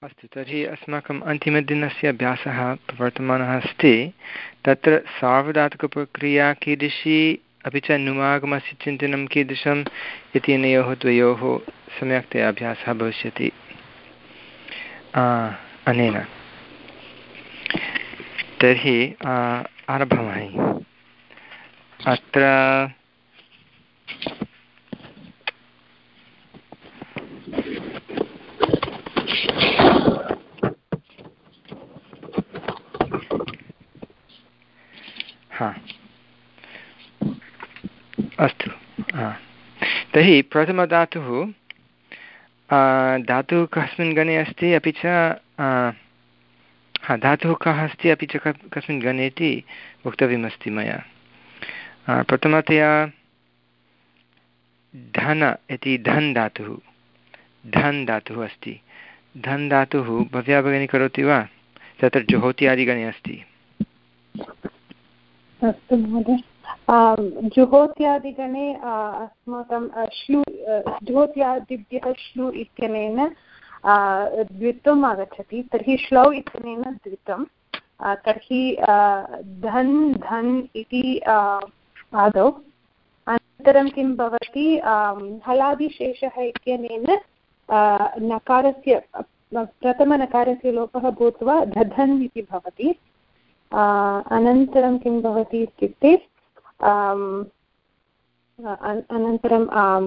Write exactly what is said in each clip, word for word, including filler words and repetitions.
अस्तु, तर्हि अस्माकम् अन्तिमदिनस्य अभ्यासः प्रवर्तमानः अस्ति। तत्र सार्वधातुकप्रक्रिया कीदृशी अपि च नुमागमस्य चिन्तनं कीदृशम् इति अनयोः द्वयोः सम्यक्तया अभ्यासः भविष्यति अनेन। तर्हि आरभामहे। अत्र हा अस्तु, तर्हि प्रथमधातुः धातुः कस्मिन् गणे अस्ति अपि च हा धातुः कः अस्ति अपि च कस्मिन् गणे इति वक्तव्यमस्ति मया। प्रथमतया धन इति धन् धातुः धन् धातुः अस्ति। धन् धातुः भव्या भगिनी करोति वा? तत्र जुहोत्यादिगणे अस्ति। अस्तु महोदय, जुहोत्यादिगणे अस्माकं श्लू जुहोत्यादिभ्यः श्लू इत्यनेन द्वित्वम् आगच्छति, तर्हि श्लौ इत्यनेन द्वित्वं, तर्हि धन् धन् इति आदौ, अनन्तरं किं भवति, हलादिशेषः इत्यनेन नकारस्य प्रथमनकारस्य लोपः भूत्वा दधन् इति भवति। अनन्तरं किं भवति इत्युक्ते अनन्तरं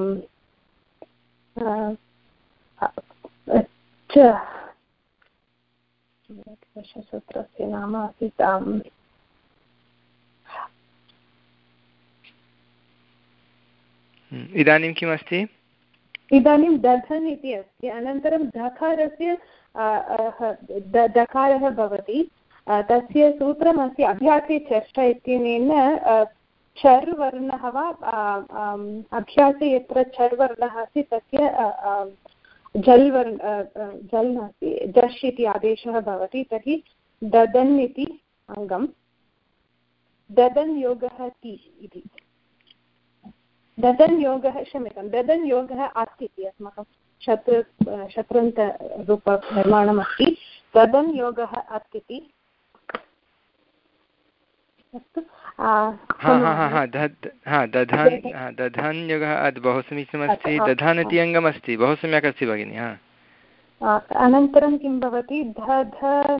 सूत्रस्य नाम आसीत् इदानीं किमस्ति? इदानीं दधन् इति अस्ति। अनन्तरं धकारस्य दकारः भवति, तस्य सूत्रमस्ति अभ्यासे चर्चा इत्यनेन चर् वर्णः वा अभ्यासे यत्र चर् वर्णः अस्ति तस्य जल् वर्ण जल् नास्ति जश् इति आदेशः भवति। तर्हि ददन् इति अङ्गं, ददन् योगः ति इति, ददन् योगः क्षम्यतां ददन् योगः अत् इति अस्माकं शत्रु शत्रन्तरूपनिर्माणमस्ति। ददन् योगः अत् इति। अस्तु, दधान् योगः अद् बहु समीचीनमस्ति। दधान् इति अङ्गमस्ति, बहु सम्यक् अस्ति भगिनि। अनन्तरं किं भवति, दध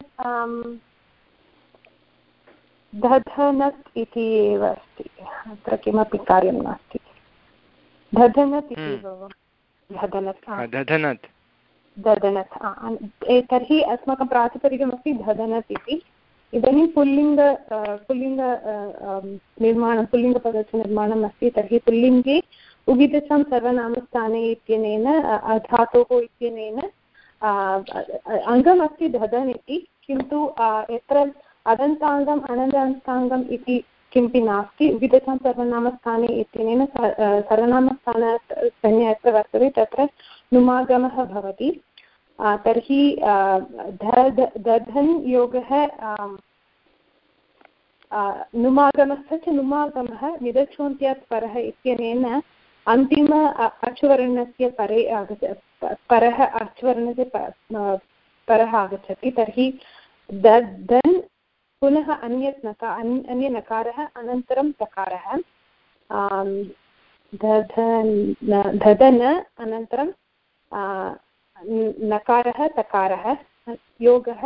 दधनत् इति एव अस्ति, अत्र किमपि कार्यं नास्ति। दधनत् इति दधनत् दधनत् दधनत् तर्हि अस्माकं प्रातिपदिकमस्ति दधनत् इति। इदानीं पुल्लिङ्ग पुल्लिङ्ग निर्माणं पुल्लिङ्गपदस्य निर्माणम् अस्ति। तर्हि पुल्लिङ्गे उगिदचं सर्वनामस्थाने इत्यनेन धातोः इत्यनेन अङ्गमस्ति दधन् इति, किन्तु यत्र अदन्ताङ्गम् अनन्ताङ्गम् इति किमपि नास्ति। उगिदचं सर्वनामस्थाने इत्यनेन सर्वनामस्थानसंज्ञा यत्र वर्तते तत्र नुमागमः भवति। तर्हि दधन् योगः नुमागमस्य च नुमागमः निरचोन्त्यात् परः इत्यनेन अन्तिम अचुवर्णस्य परे आगच्छ परः अचुवर्णस्य परः आगच्छति। तर्हि दधन् पुनः अन्यत् नकार अन्यनकारः अनन्तरं तकारः, दधन अनन्तरं नकारः तकारः, योगः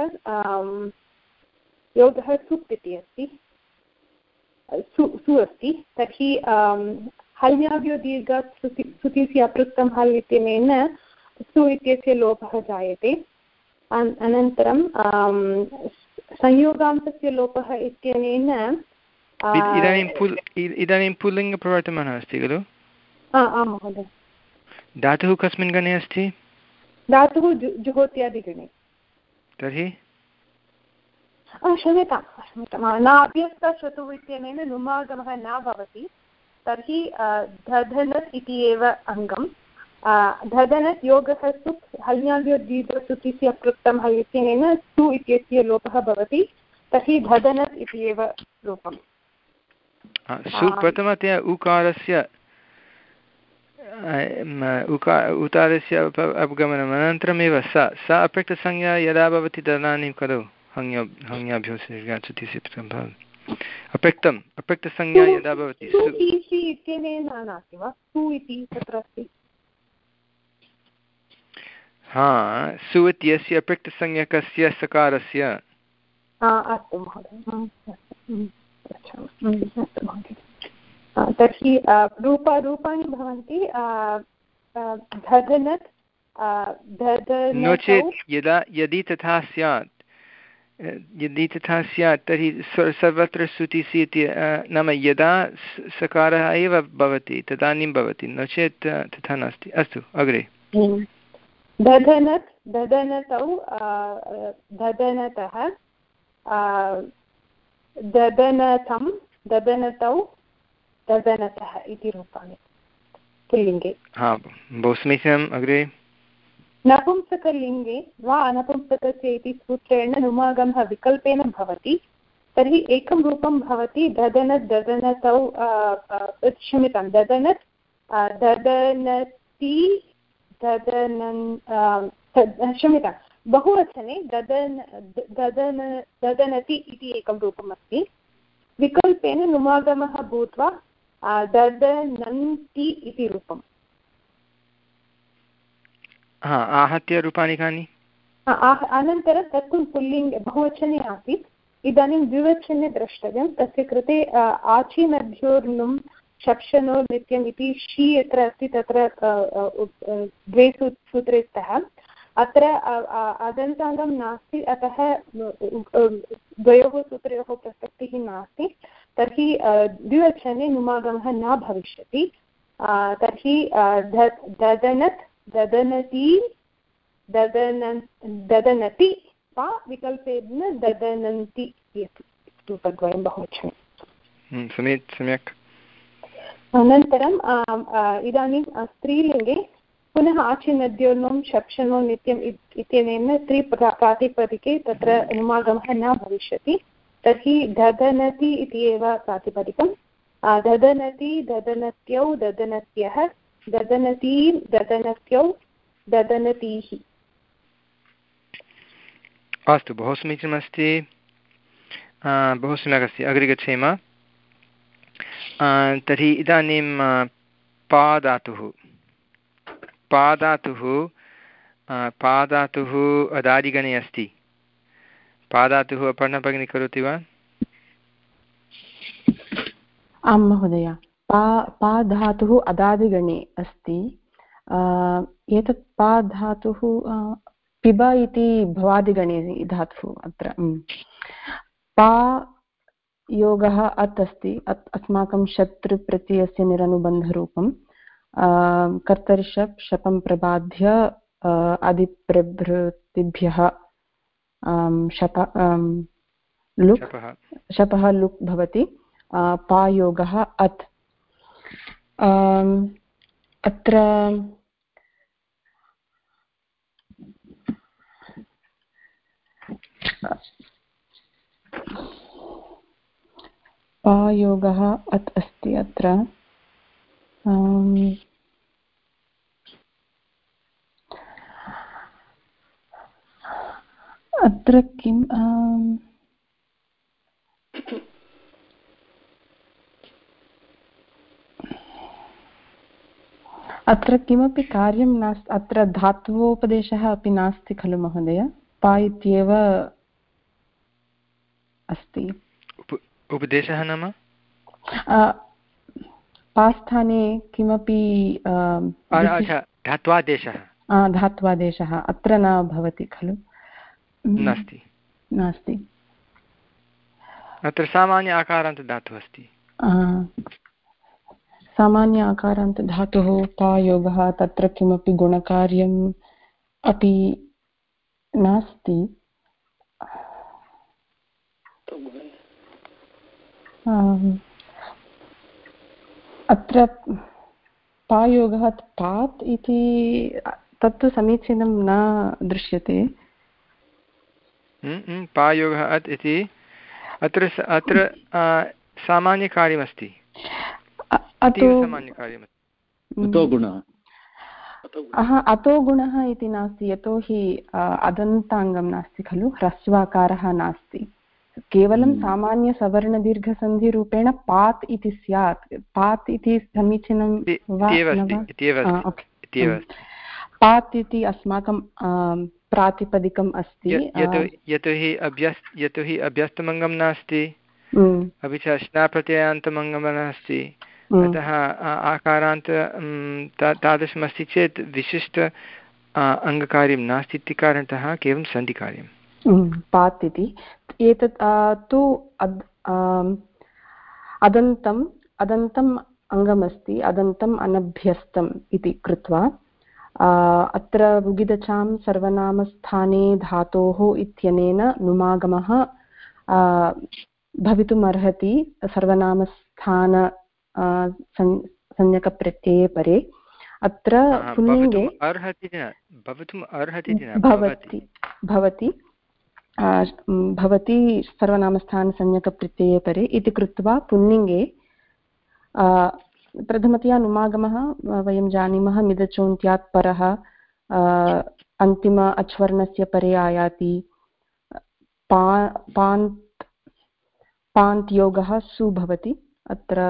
योगः सुप् इति अस्ति, सु सु अस्ति। तर्हि हल्याभ्यो दीर्घात् सुति सुतिस्य अपृक्तं हल् इत्यनेन सु इत्यस्य लोपः जायते। अनन्तरं संयोगान्तस्य लोपः इत्यनेन इदानीं पुल् इदानीं पुल्लिङ्ग प्रवर्तमानः अस्ति खलु? आं महोदय। धातुः कस्मिन् गणे अस्ति? धातुः जुहोत्यादिगणे। तर्हि क्षम्यतां क्षम्यतां नाभ्यस्तश्रुतुः इत्यनेन नुमागमः न भवति। तर्हि दधनत् इति एव अङ्गं। दधनत् योगः सुप् हल्याभ्यो दीर्घसुतिस्य अपृक्तं हल् इत्यनेन सु इत्यस्य लोपः भवति। तर्हि दधनत् इति एव रूपम्। सु प्रथमतया उकारस्य उका उकारस्य अपगमनम् अनन्तरमेव स स अप्रक्तसंज्ञा यदा भवति तदानीं खलु हङ्ग्य हङ्ग्याभ्यो गच्छति अप्रक्तम् अप्रक्तसंज्ञा यदा भवति हा सु इत्यस्य अप्रक्तसंज्ञकस्य सकारस्य अस्तु महोदय तर्हि रूप रूपाणि भवन्ति धदनत् नो चेत् यदा यदि तथा स्यात् यदि तथा स्यात् तर्हि सर्वत्र सुतिसि इति नाम यदा सकारः एव भवति तदानीं भवति नो चेत् तथा नास्ति अस्तु अग्रे ददनत् ददनतौ ददनतः ददनतं ददनतौ ददनतः इति रूपाणि पुल्लिङ्गे हा बहु समीचीनम् अग्रे नपुंसकलिङ्गे वा अनपुंसकस्य इति सूत्रेण नुमागमः विकल्पेन भवति तर्हि एकं रूपं भवति ददनत् ददनतौ क्षम्यतां ददनत् ददनति ददनन् क्षम्यतां बहुवचने ददन ददन ददनति इति एकं रूपम् अस्ति विकल्पेन नुमागमः भूत्वा ददनन्ति इति रूपम् हा आहत्य रूपाणि कानि अनन्तरं तत्तु पुल्लिङ्गे बहुवचने आसीत् इदानीं द्विवचने द्रष्टव्यं तस्य कृते आचिमध्योर्नुं शप्शनो नित्यम् इति शी यत्र अस्ति तत्र द्वे सूत्रे स्तः अत्र अदन्ताङ्गं नास्ति अतः द्वयोः सूत्रयोः प्रसक्तिः नास्ति तर्हि द्विवचने नुमागमः न भविष्यति तर्हि ददनत् ददनति ददन ददनति वा विकल्पेन ददनन्ति रूपद्वयं बहुवचने सम्यक् सम्यक् अनन्तरम् इदानीं स्त्रीलिङ्गे पुनः आचिनद्योर्नं शप्शनो नित्यम् इत्यनेन स्त्री प्रातिपदिके तत्र नुमागमः न भविष्यति तर्हि ददनति इति एव प्रातिपदिकं ददनति ददनत्यौ ददनत्यः ददनतीं ददनत्यौ ददनतीः अस्तु बहु समीचीनमस्ति बहु सम्यक् अस्ति अग्रे गच्छेम तर्हि इदानीं पादातुः पादातुः पादातुः अदादिगणे अस्ति पादातुः अपर्णा करोति वा आं महोदय पा पा धातुः अदादिगणे अस्ति एतत् पा धातुः पिब इति भवादिगणे धातुः अत्र पा योगः अत् अस्ति अत् अस्माकं शत्रुप्रत्ययस्य निरनुबन्धरूपं कर्तरिशप् शपं प्रबाध्य आदिप्रभृतिभ्यः शप लुक् शपः लुक् भवति पायोगः अत् अत्र पायोगः अत् अस्ति अत्र अत्र किम् अत्र किमपि कार्यं नास्ति अत्र धात्वोपदेशः अपि नास्ति खलु महोदय पा इत्येव अस्ति उपदेशः नाम पास्थाने किमपि धात्वादेशः धात्वादेशः अत्र न भवति खलु नास्ति नास्ति अत्र सामान्य आकारान्त धातुः अस्ति सामान्य आकारान्त धातुः पायोगः तत्र किमपि गुणकार्यम् अपि नास्ति अत्र पायोगः पात् इति तत्तु समीचीनं न दृश्यते पायोगः अत् इति अत्र अत्र सामान्यकार्यमस्ति सामान्यकार्यमस्ति अतो गुणः अतो गुणः इति नास्ति, यतोहि अदन्ताङ्गं नास्ति खलु, ह्रस्वाकारः नास्ति, केवलं सामान्यसवर्णदीर्घसन्धिरूपेण पात् इति स्यात्। पात् इति समीचीनं वा न वा? पात् इति अस्माकं प्रातिपदिकम् अस्ति, यतोहि अभ्यस् यतोहि अभ्यस्तमङ्गं नास्ति, अपि च स्नाप्रत्ययान्तमङ्गं नास्ति, अतः आकारान्त तादृशमस्ति चेत् विशिष्ट अङ्गकार्यं नास्ति इति कारणतः केवलं सन्धिकार्यं पात् इति। एतत् तु अदन्तम् अदन्तम् अङ्गमस्ति, अदन्तम् अनभ्यस्तम् इति कृत्वा अत्र वुगिदचां सर्वनामस्थाने धातोः इत्यनेन नुमागमः भवितुमर्हति सर्वनामस्थान संज्ञकप्रत्यये परे। अत्र पुल्लिङ्गे भवति भवति भवति सर्वनामस्थानसंज्ञकप्रत्यये परे इति कृत्वा पुल्लिङ्गे प्रथमतया नुमागमः वयं जानीमः मिदचोन्त्यात् परः अन्तिम अच्वर्णस्य परे आयाति। पा पान्त् पान्त् योगः सु भवति। अत्र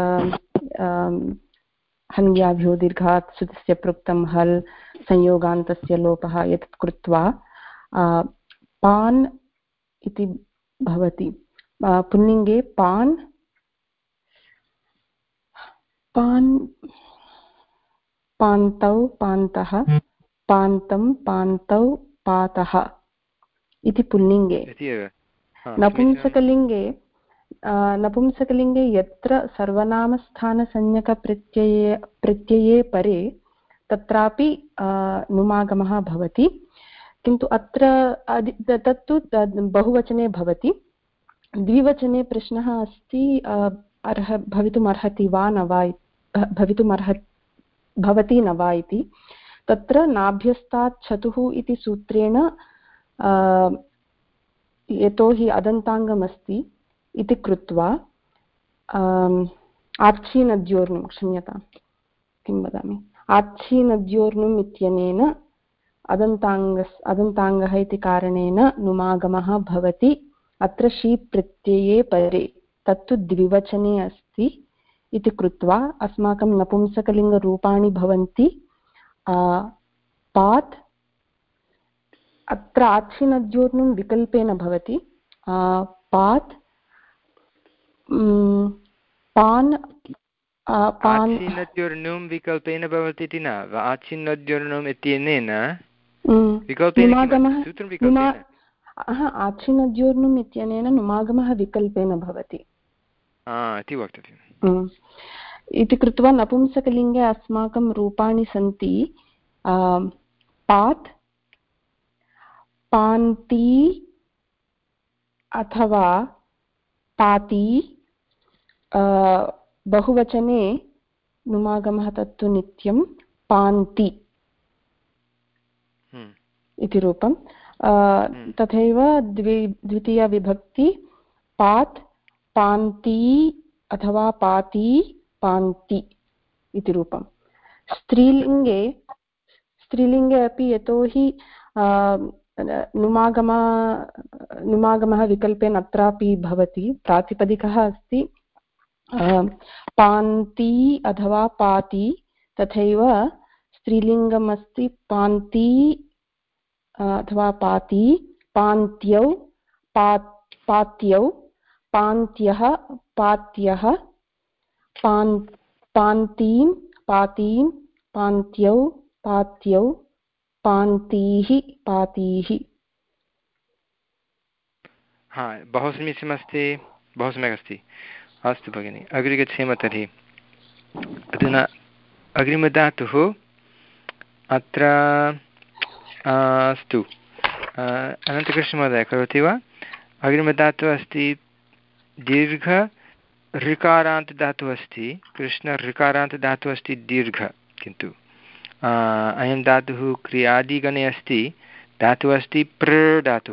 हन्याभ्यो दीर्घात् सुतस्य प्रोक्तं हल् संयोगान्तस्य लोपः एतत् कृत्वा पान् इति भवति। पुल्लिङ्गे पान् पान् पान्तौ पान्तः पान्तं पान्तौ पातः इति पुल्लिङ्गे। नपुंसकलिङ्गे नपुंसकलिङ्गे यत्र सर्वनामस्थानसंज्ञकप्रत्यये प्रत्यये परे तत्रापि नुमागमः भवति, किन्तु अत्र तत्तु बहुवचने भवति। द्विवचने प्रश्नः अस्ति अर्ह भवितुमर्हति वा न वा, भवितुमर्ह भवति न वा इति। तत्र नाभ्यस्तात् छतुः इति सूत्रेण यतोहि अदन्ताङ्गमस्ति इति कृत्वा आच्छीनद्योर्नुं क्षम्यतां किं वदामि आच्छीनद्योर्नुम् इत्यनेन अदन्ताङ्गस् अदन्ताङ्गः इति कारणेन नुमागमः भवति अत्र शीप्रत्यये परे। तत्तु द्विवचने अस्ति इति कृत्वा अस्माकं नपुंसकलिङ्गरूपाणि भवन्ति पात्। अत्र आच्छिनद्योर्नुं विकल्पेन भवति पात् पान् आच्छिनद्योर्नुं विकल्पेन भवति इति न, आच्छिनद्योर्नुम् इत्यनेन विकल्पेन आच्छिनद्योर्नुम् इत्यनेन नुमागमः विकल्पेन भवति इति वक्तव्यम्। इति कृत्वा नपुंसकलिङ्गे अस्माकं रूपाणि सन्ति पात् पान्ति अथवा पाति। बहुवचने नुमागमः तत्तु नित्यं पान्ति इति रूपं। तथैव द्वि द्वितीया विभक्ति पात् पान्ति अथवा पाति पान्ति इति रूपं। स्त्रीलिङ्गे स्त्रीलिङ्गे अपि यतोहि नुमागम नुमागमः विकल्पेन अत्रापि भवति, प्रातिपदिकः अस्ति पान्ति अथवा पाति। तथैव स्त्रीलिङ्गम् अस्ति पान्ति अथवा पाति पान्त्यौ पात्यौ पान्त्यः पात्यः पान् पान्तीं पातीं पान्त्यौ पात्यौ पान्तीः पातीः। हा, बहु समीचीनमस्ति, बहु सम्यक् अस्ति। अस्तु भगिनि, अग्रे गच्छेम तर्हि। अधुना अग्रिमधातुः अत्र अस्तु अनन्तकृष्णमहोदय करोति वा? अग्रिमधातुः अस्ति दीर्घ ऋकारान्तधातुः अस्ति, कृष्ण ऋकारान्तधातुः अस्ति दीर्घ, किन्तु अयं धातुः क्रियादिगणे अस्ति। धातुः अस्ति प्र धातुः।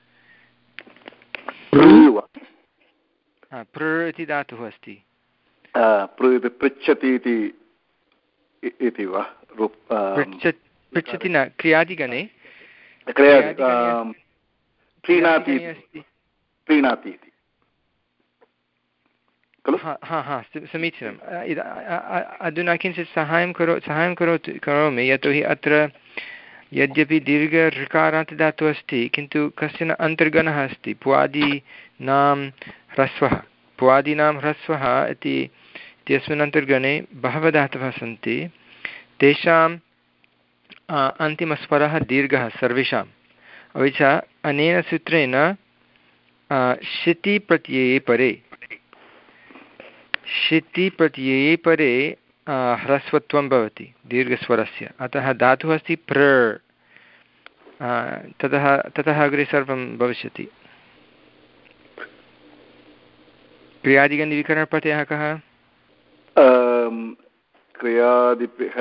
प्र इति धातुः अस्ति। पृच्छति इति वा पृच्छति न क्रियादिगणे प्रीणाति प्रीणाति इति खलु? हा हा समीचीनम्। अधुना किञ्चित् साहाय्यं करो साहाय्यं करोतु करोमि यतोहि अत्र यद्यपि दीर्घ ऋकारान्त धातुः अस्ति किन्तु कश्चन अन्तर्गणः अस्ति पुवादीनां ह्रस्वः पुवादीनां ह्रस्वः इति इत्यस्मिन् अन्तर्गणे बहवः धातवः सन्ति तेषाम् अन्तिमस्वरः दीर्घः सर्वेषाम् अपि च अनेन सूत्रेण शिति प्रत्यये परे शिति प्रत्यये परे ह्रस्वत्वं भवति दीर्घस्वरस्य अतः धातुः अस्ति प्र ततः ततः अग्रे सर्वं भविष्यति। क्रियादिगणविकरणप्रत्ययः कः? क्रियादिभ्यः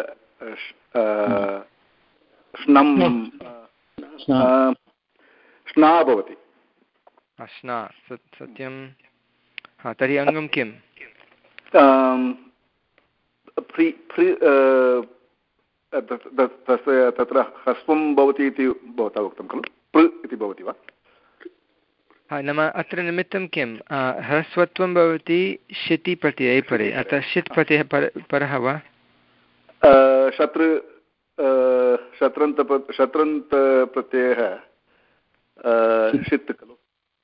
स्ना भवति। स्ना सत्यं। हा तर्हि अङ्गं किं? तस्य तत्र ह्रस्वं भवति इति भवता उक्तं खलु? पृ इति भवति वा? हा नाम अत्र निमित्तं किं ह्रस्वत्वं भवति शिति प्रत्यये परे अतः षित् प्रत्ययः पर परः वा? शत्रु शत्रन्त शत्रन्त प्रत्ययः षित् खलु?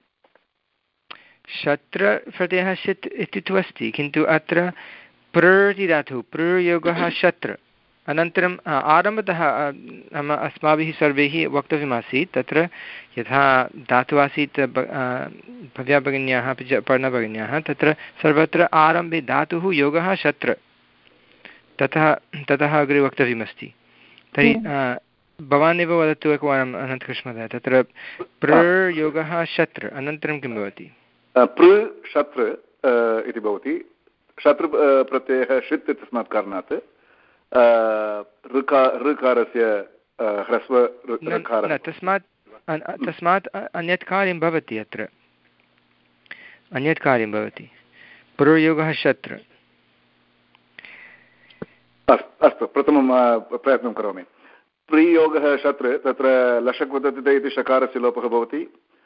शत्र प्रत्ययः षित् इति तु अस्ति किन्तु अत्र प्र इति धातुः प्रयोगः शत्र अनन्तरम् आरम्भतः नाम अस्माभिः सर्वैः वक्तव्यमासीत् तत्र यथा धातुः आसीत् भव्या भगिन्याः अपि च पर्णभगिन्याः तत्र सर्वत्र आरम्भे धातुः योगः शत्र ततः ततः अग्रे वक्तव्यमस्ति। तर्हि भवान् एव वदतु एकवारम् अनन्तकृष्णमहोदय तत्र प्रयोगः शत्र अनन्तरं किं भवति? पृ शत्र इति भवति शत्रु प्रत्ययः षित् इत्यस्मात् कारणात् ऋका ऋकारस्य ह्रस्व ऋकारः तस्मात् तस्मात् अन्यत् कार्यं भवति अत्र अन्यत् कार्यं भवति प्रयोगः शत्र। अस्तु प्रथमं प्रयत्नं करोमि। प्रयोगः शत्र तत्र लशक् वदति इति शकारस्य लोपः भवति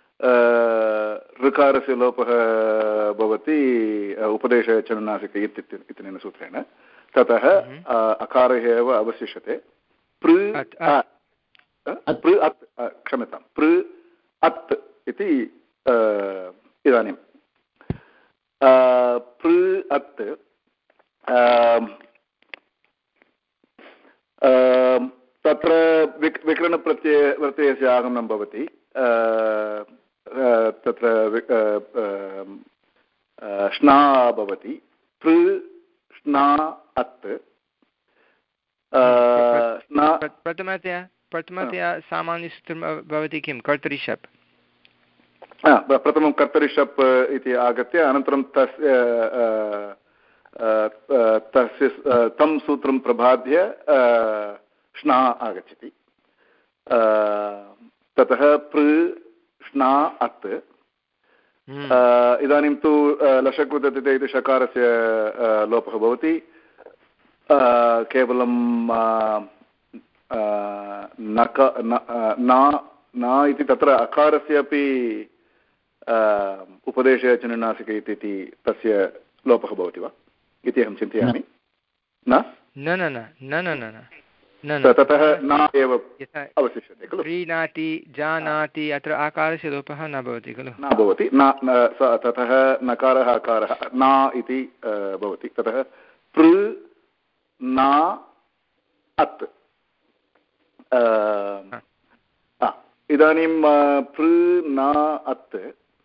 ऋकारस्य लोपः भवति उपदेशचनुनासिक इत्यनेन सूत्रेण ततः अकारः एव अवशिष्यते। पृ पृ अत् क्षम्यतां पृ अत् इति इदानीं पृ अत् तत्र विक् विकरणप्रत्यय प्रत्ययस्य आगमनं भवति तत्र श्ना भवति पृ श्ना अत् प्रथमतया प्रथमतया सामान्यसूत्रं भवति किं कर्तरि शप् प्रथमं कर्तरि शप् इति आगत्य अनन्तरं तस्य तस्य तं सूत्रं प्रबाद्य श्ना आगच्छति ततः पृ श्ना अत् इदानीं तु लशक् उदते इति शकारस्य लोपः भवति केवलं नक न इति तत्र अकारस्य अपि उपदेशचनुनासिक इति तस्य लोपः भवति वा इति अहं चिन्तयामि। न न न न न न ततः न एव अवशिष्यते खलु? प्रीणाति जानाति अत्र आकारस्य लोपः न भवति खलु? न भवति न ततः नकारः अकारः न इति भवति ततः पृ न अत् इदानीं पृ न अत्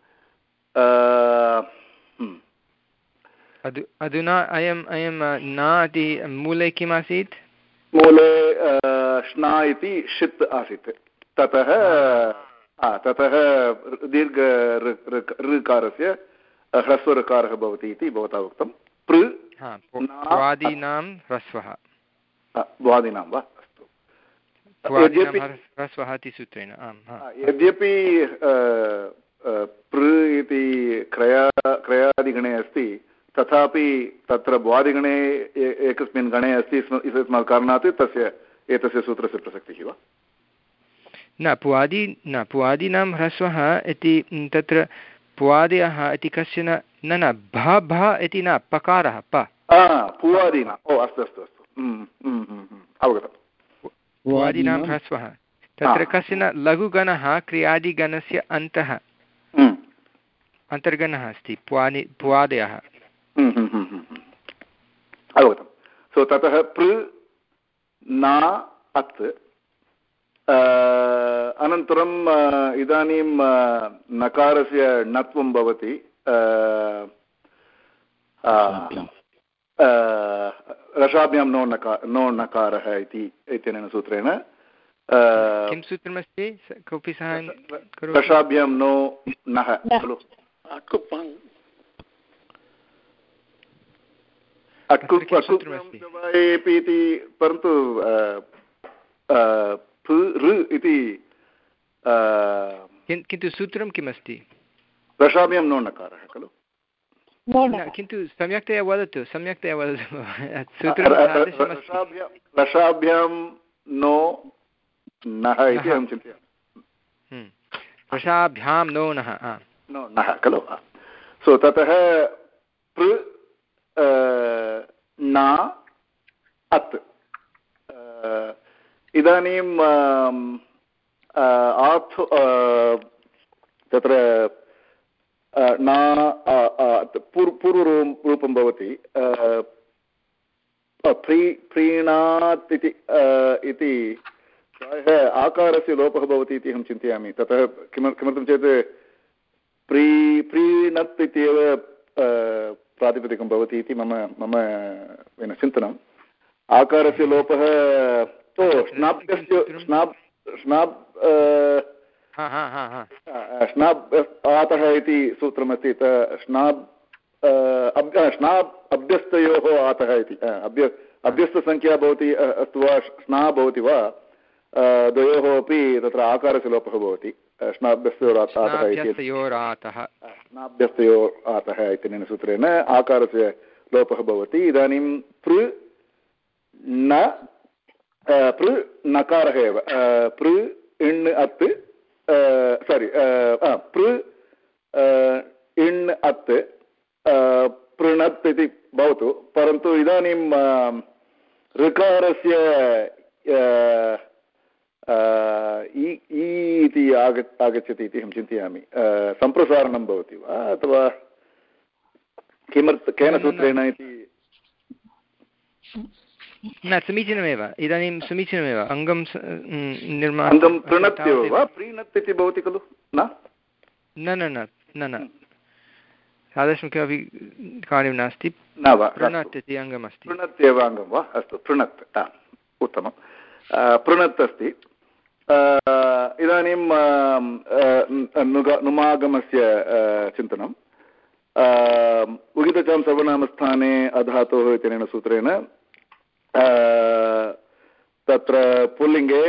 अधुना अयम् अयं न इति मूले किम् आसीत्? मूले श्ना इति षित् आसीत् ततः ततः दीर्घ ऋकारस्य ह्रस्वऋकारः भवति इति भवता उक्तं। पृ भ्वादीनां ह्रस्वः भ्वादीनां वा अस्तु ह्रस्वः इति सूत्रेण यद्यपि पृ इति क्रया क्रयादिगणे अस्ति तथापि तत्र भ्वादिगणे एकस्मिन् गणे अस्ति इत्यस्मात् कारणात् तस्य एतस्य सूत्रस्य प्रसक्तिः वा? न पुवादि न पुवादीनां ह्रस्वः इति तत्र पुवादयः इति कश्चन न न भ भ इति न पकारः प पुवादीनां ओ अस्तु अस्तु अस्तु अवगतं पुवादीनां ह्रस्वः तत्र कश्चन लघुगणः क्रियादिगणस्य अन्तः अन्तर्गणः अस्ति पुवादि पुवादयः अवगतं सो ततः पृ न अत् अनन्तरं इदानीं नकारस्य णत्वं भवति रसाभ्यां नो नकार नो नकारः इति इत्यनेन सूत्रेण किं सूत्रमस्ति कोऽपि साहाय्यं करोतु रसाभ्यां नो नः खलु इति परन्तु इति किन्तु सूत्रं किमस्ति रसाभ्यां नो नकारः खलु किन्तु सम्यक्तया वदतु सम्यक्तया वदतु रसाभ्यां नो नः इति अहं चिन्तयामि रसाभ्यां नो नः नो नः खलु सो ततः पृ न अत् इदानीं आथ् तत्र न पूर्वरूपं भवति प्रीणात् इति प्रायः आकारस्य लोपः भवति इति अहं चिन्तयामि ततः किम किमर्थं चेत् प्री प्रीणत् इत्येव प्रातिपदिकं भवति इति मम मम चिन्तनम् आकारस्य लोपः तो स्नाप्यस्य स्नाप् स्नाप् स्नाप् आतः इति सूत्रमस्ति स्नाप् स्नाप् अभ्यस्तयोः आतः इति अभ्य अभ्यस्तसङ्ख्या भवति अस्तु वा स्ना भवति वा द्वयोः अपि तत्र आकारस्य लोपः भवति स्नाभ्यस्तयोरातः इति स्नाभ्यस्तयोः आतः इत्यनेन सूत्रेण आकारस्य लोपः भवति इदानीं पृ न पृ नकारः एव पृ इण् अत् सारि पृ इण् अत् पृणत् इति भवतु परन्तु इदानीं ऋकारस्य इति आग आगच्छति इति अहं चिन्तयामि सम्प्रसारणं भवति वा अथवा किमर्थ केन सूत्रेण इति न समीचीनमेव इदानीं समीचीनमेव अङ्गं निर्माणं अङ्गं प्रणत्येव वा प्रीणत् इति भवति खलु न न न न न तादृशं किमपि कार्यं नास्ति न वा प्रणत् इति अङ्गमस्ति प्रणत् एव अङ्गं वा अस्तु प्रणत् उत्तमं प्रणत् अस्ति इदानीं नुमागमस्य चिन्तनं उगितचां सर्वनामस्थाने अधातोः इत्यनेन सूत्रेण तत्र पुल्लिङ्गे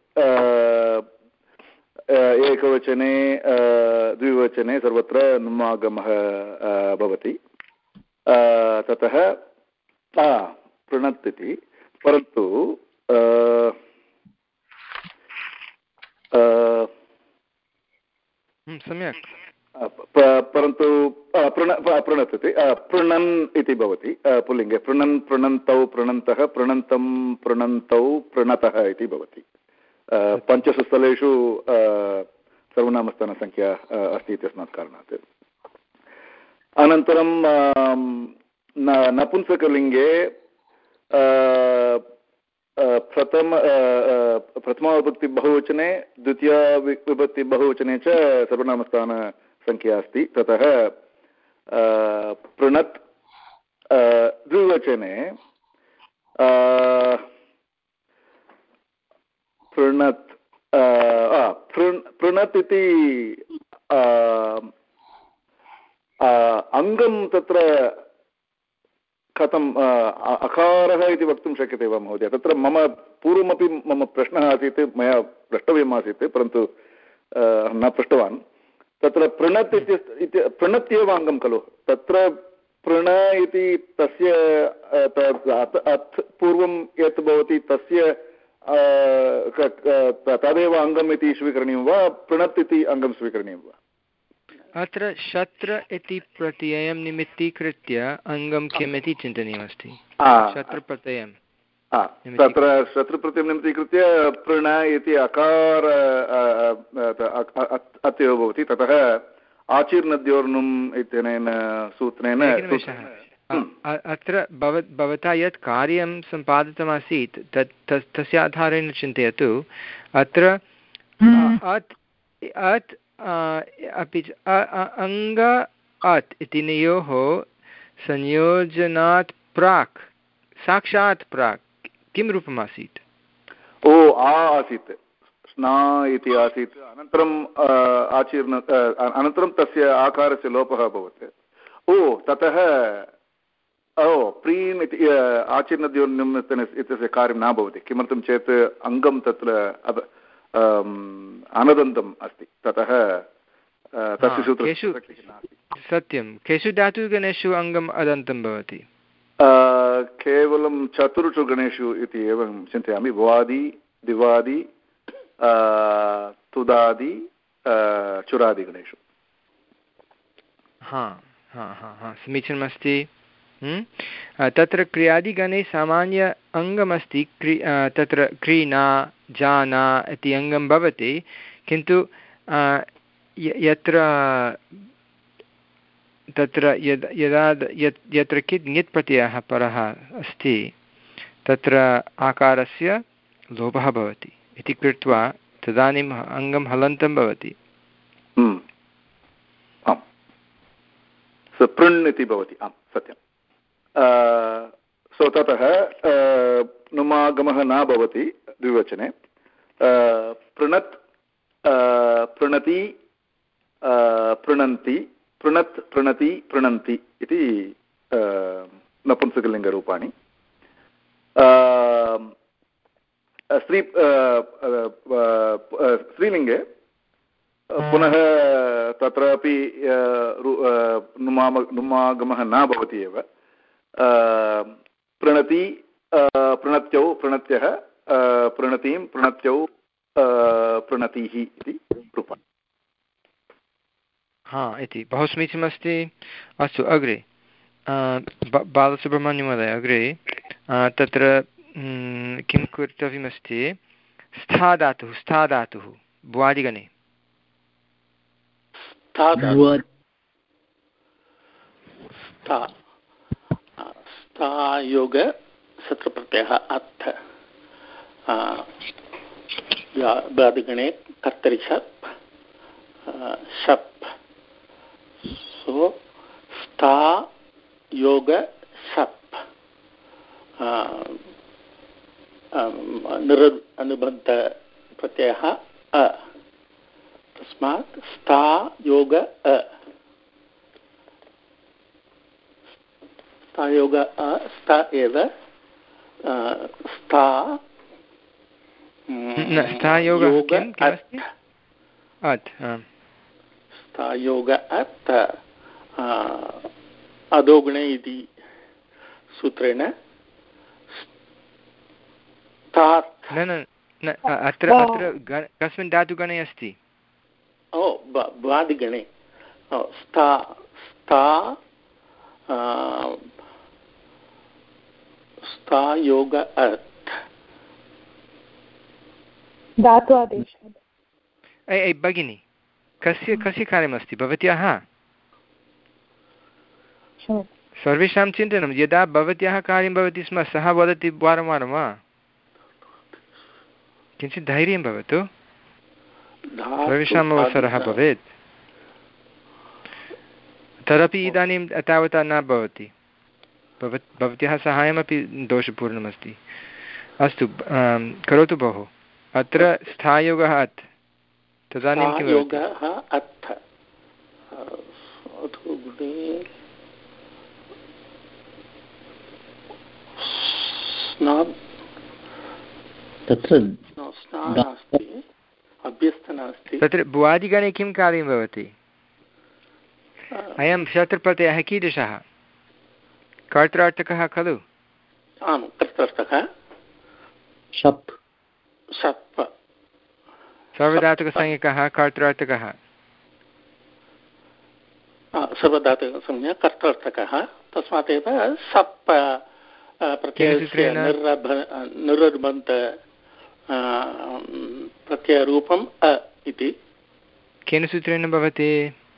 एकवचने द्विवचने सर्वत्र नुमागमः भवति ततः प्रणत् इति परन्तु सम्यक् परन्तु प्रण प्रणत् इति पृणन् इति भवति पुल्लिङ्गे पृणन् पृणन्तौ पृणन्तः पृणन्तं पृणन्तौ पृणतः इति भवति पञ्चसु स्थलेषु सर्वनामस्थानसङ्ख्या अस्ति इत्यस्मात् कारणात् अनन्तरं नपुंसकलिङ्गे प्रथम प्रथमाविभक्तिबहुवचने द्वितीया विभक्तिबहुवचने च सर्वनामस्थानसङ्ख्या अस्ति ततः पृणत् द्विवचने पृणत् पृणत् इति अङ्गं तत्र कथम् अकारः इति वक्तुं शक्यते वा महोदय तत्र मम पूर्वमपि मम प्रश्नः आसीत् मया प्रष्टव्यम् आसीत् परन्तु न पृष्टवान् तत्र पृणत् इति पृणत्येव अङ्गं खलु तत्र प्रण इति तस्य अत् पूर्वं यत् भवति तस्य तदेव अङ्गम् इति स्वीकरणीयं वा पृणत् इति अङ्गं स्वीकरणीयं वा? अत्र शत्र इति प्रत्ययं निमित्तीकृत्य अङ्गं किम् इति चिन्तनीयमस्ति। शत्रुप्रत्ययं तत्र शत्रुप्रत्ययं निमित्तीकृत्य पृण इति अकार अत्येव भवति। ततः आचीर्णद्योर्नुम् इत्यनेन सूत्रेण अत्र भव भवता यत् कार्यं सम्पादितमासीत् तत् तस्य आधारेण चिन्तयतु। अत्र अत् अत् अपि च अङ्ग अत् इत्यनयोः संयोजनात् प्राक् साक्षात् प्राक् किं रूपमासीत्? ओ आ आसीत् स्ना इति आसीत्। अनन्तरम् आचीर्ण अनन्तरं तस्य आकारस्य लोपः अभवत्। ओ ततः ओ प्रीन् इति आचीर्णद्योर्नुम् इत्यस्य कार्यं न भवति। किमर्थं चेत् अङ्गं तत्र अनदन्तम् अस्ति। ततः तस्य सूत्रं सत्यं। केषु धातुगणेषु अङ्गम् अदन्तं भवति? केवलं चतुर्षु गणेषु इति एव चिन्तयामि। भवादि दिवादि तुदादि चुरादिगणेषु। हा हा हा हा समीचीनमस्ति। तत्र क्रियादिगणे सामान्य अङ्गमस्ति। क्रि तत्र क्रीणा जाना इति अङ्गं भवति। किन्तु यत्र तत्र यद् यदा यत् यत्र कित् ङित् प्रत्ययः परः अस्ति तत्र आकारस्य लोपः भवति इति कृत्वा तदानीम् अङ्गं हलन्तं भवति। पृण् इति भवति। आम् सत्यं। सो ततः नुमागमः न भवति द्विवचने। पृणत् पृणति पृणन्ति पृणत् पृणति पृणन्ति इति नपुंसकलिङ्गरूपाणि। स्त्री स्त्रीलिङ्गे पुनः तत्रापि नुमाम नुमागमः न भवति एव। प्रणति प्रणत्यौ प्रणत्यः प्रणतिं प्रणत्यौ प्रणतिः इति रूपाणि। हा इति बहु समीचीनमस्ति। अस्तु अग्रे बालसुब्रह्मण्यमहोदय अग्रे तत्र किं कर्तव्यमस्ति? स्था धातुः स्था धातुः भ्वादिगणे योग शत्रुप्रत्ययः अथ भ्वादिगणे कर्तरि शप् शप् सो स्था योग शप् निर अनुबन्ध प्रत्ययः अ तस्मात् स्था योग अ स्था योग अ स्था एव स्था स्था योग अत् स्था योग अत् अधोगुणे इति सूत्रेण न न न अत्र अत्र कस्मिन् धातुगणे अस्ति? ओ भ्वादिगणे स्था स्था स्था योग अत् धातु आदेशः। ऐ भगिनि कस्य कस्य कार्यमस्ति भवत्याः? सर्वेषां चिन्तनं यदा भवत्याः कार्यं भवति स्म सः वदति वारं वारं वा? किञ्चित् धैर्यं भवतु। सर्वेषाम् अवसरः भवेत्। तदपि इदानीं तावता न भवति। भवत् भवत्याः साहाय्यमपि दोषपूर्णमस्ति। अस्तु करोतु भोः। अत्र स्थायोगः अत् तदानीं किं तत्र भुवादिगणे किं कार्यं भवति? अयं शत्रुप्रत्ययः कीदृशः? कर्त्रार्थकः खलु? आम्, कर्त्रार्थकः शप् शप् सार्वधातुकसंज्ञकः कर्त्रार्थकः सर्वधातुकसंज्ञा कर्त्रार्थकः तस्मात् एव सप् प्रत्ययस्य निर्बन्ध प्रत्ययरूपम् अ इति केन सूत्रेण भवति?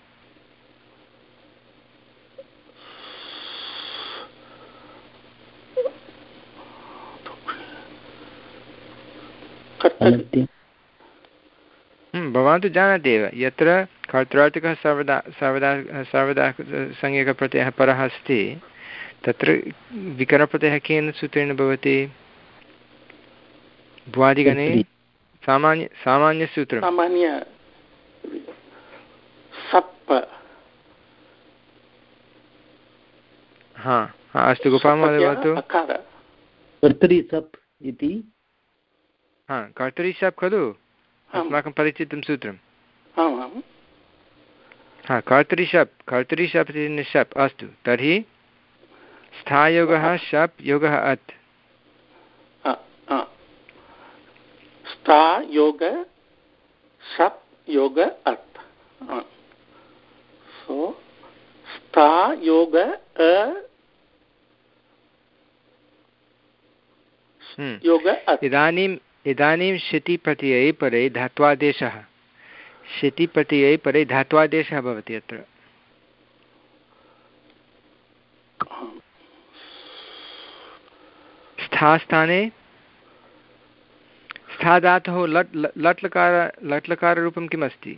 भवान् तु जानाति एव यत्र कर्त्रार्थकः सर्वदा सर्वदा सर्वदा संज्ञकप्रत्ययः परः अस्ति तत्र विकरणप्रत्ययः केन सूत्रेण भवति? भ्वादिगणे सामान्य सामान्यसूत्रं सामान्य सप् हा अस्तु गोपालमहोदय वदतु। कर्तरि सप् इति हा कर्तरि सप् खलु अस्माकं परिचितं सूत्रम्। हा कर्तरि शप् कर्तरि शप् इति निशप्। अस्तु तर्हि स्थायोगः शप् योगः अत् स्था योग शप् योग अत् सो स्था योग अ योग अत्। इदानीम् इदानीं शिति प्रत्यये परे धात्वादेशः शिति प्रत्यये परे धात्वादेशः भवति अत्र। स्थास्थाने स्था धातोः लट् लट् लकार लट् लकाररूपं किम् अस्ति?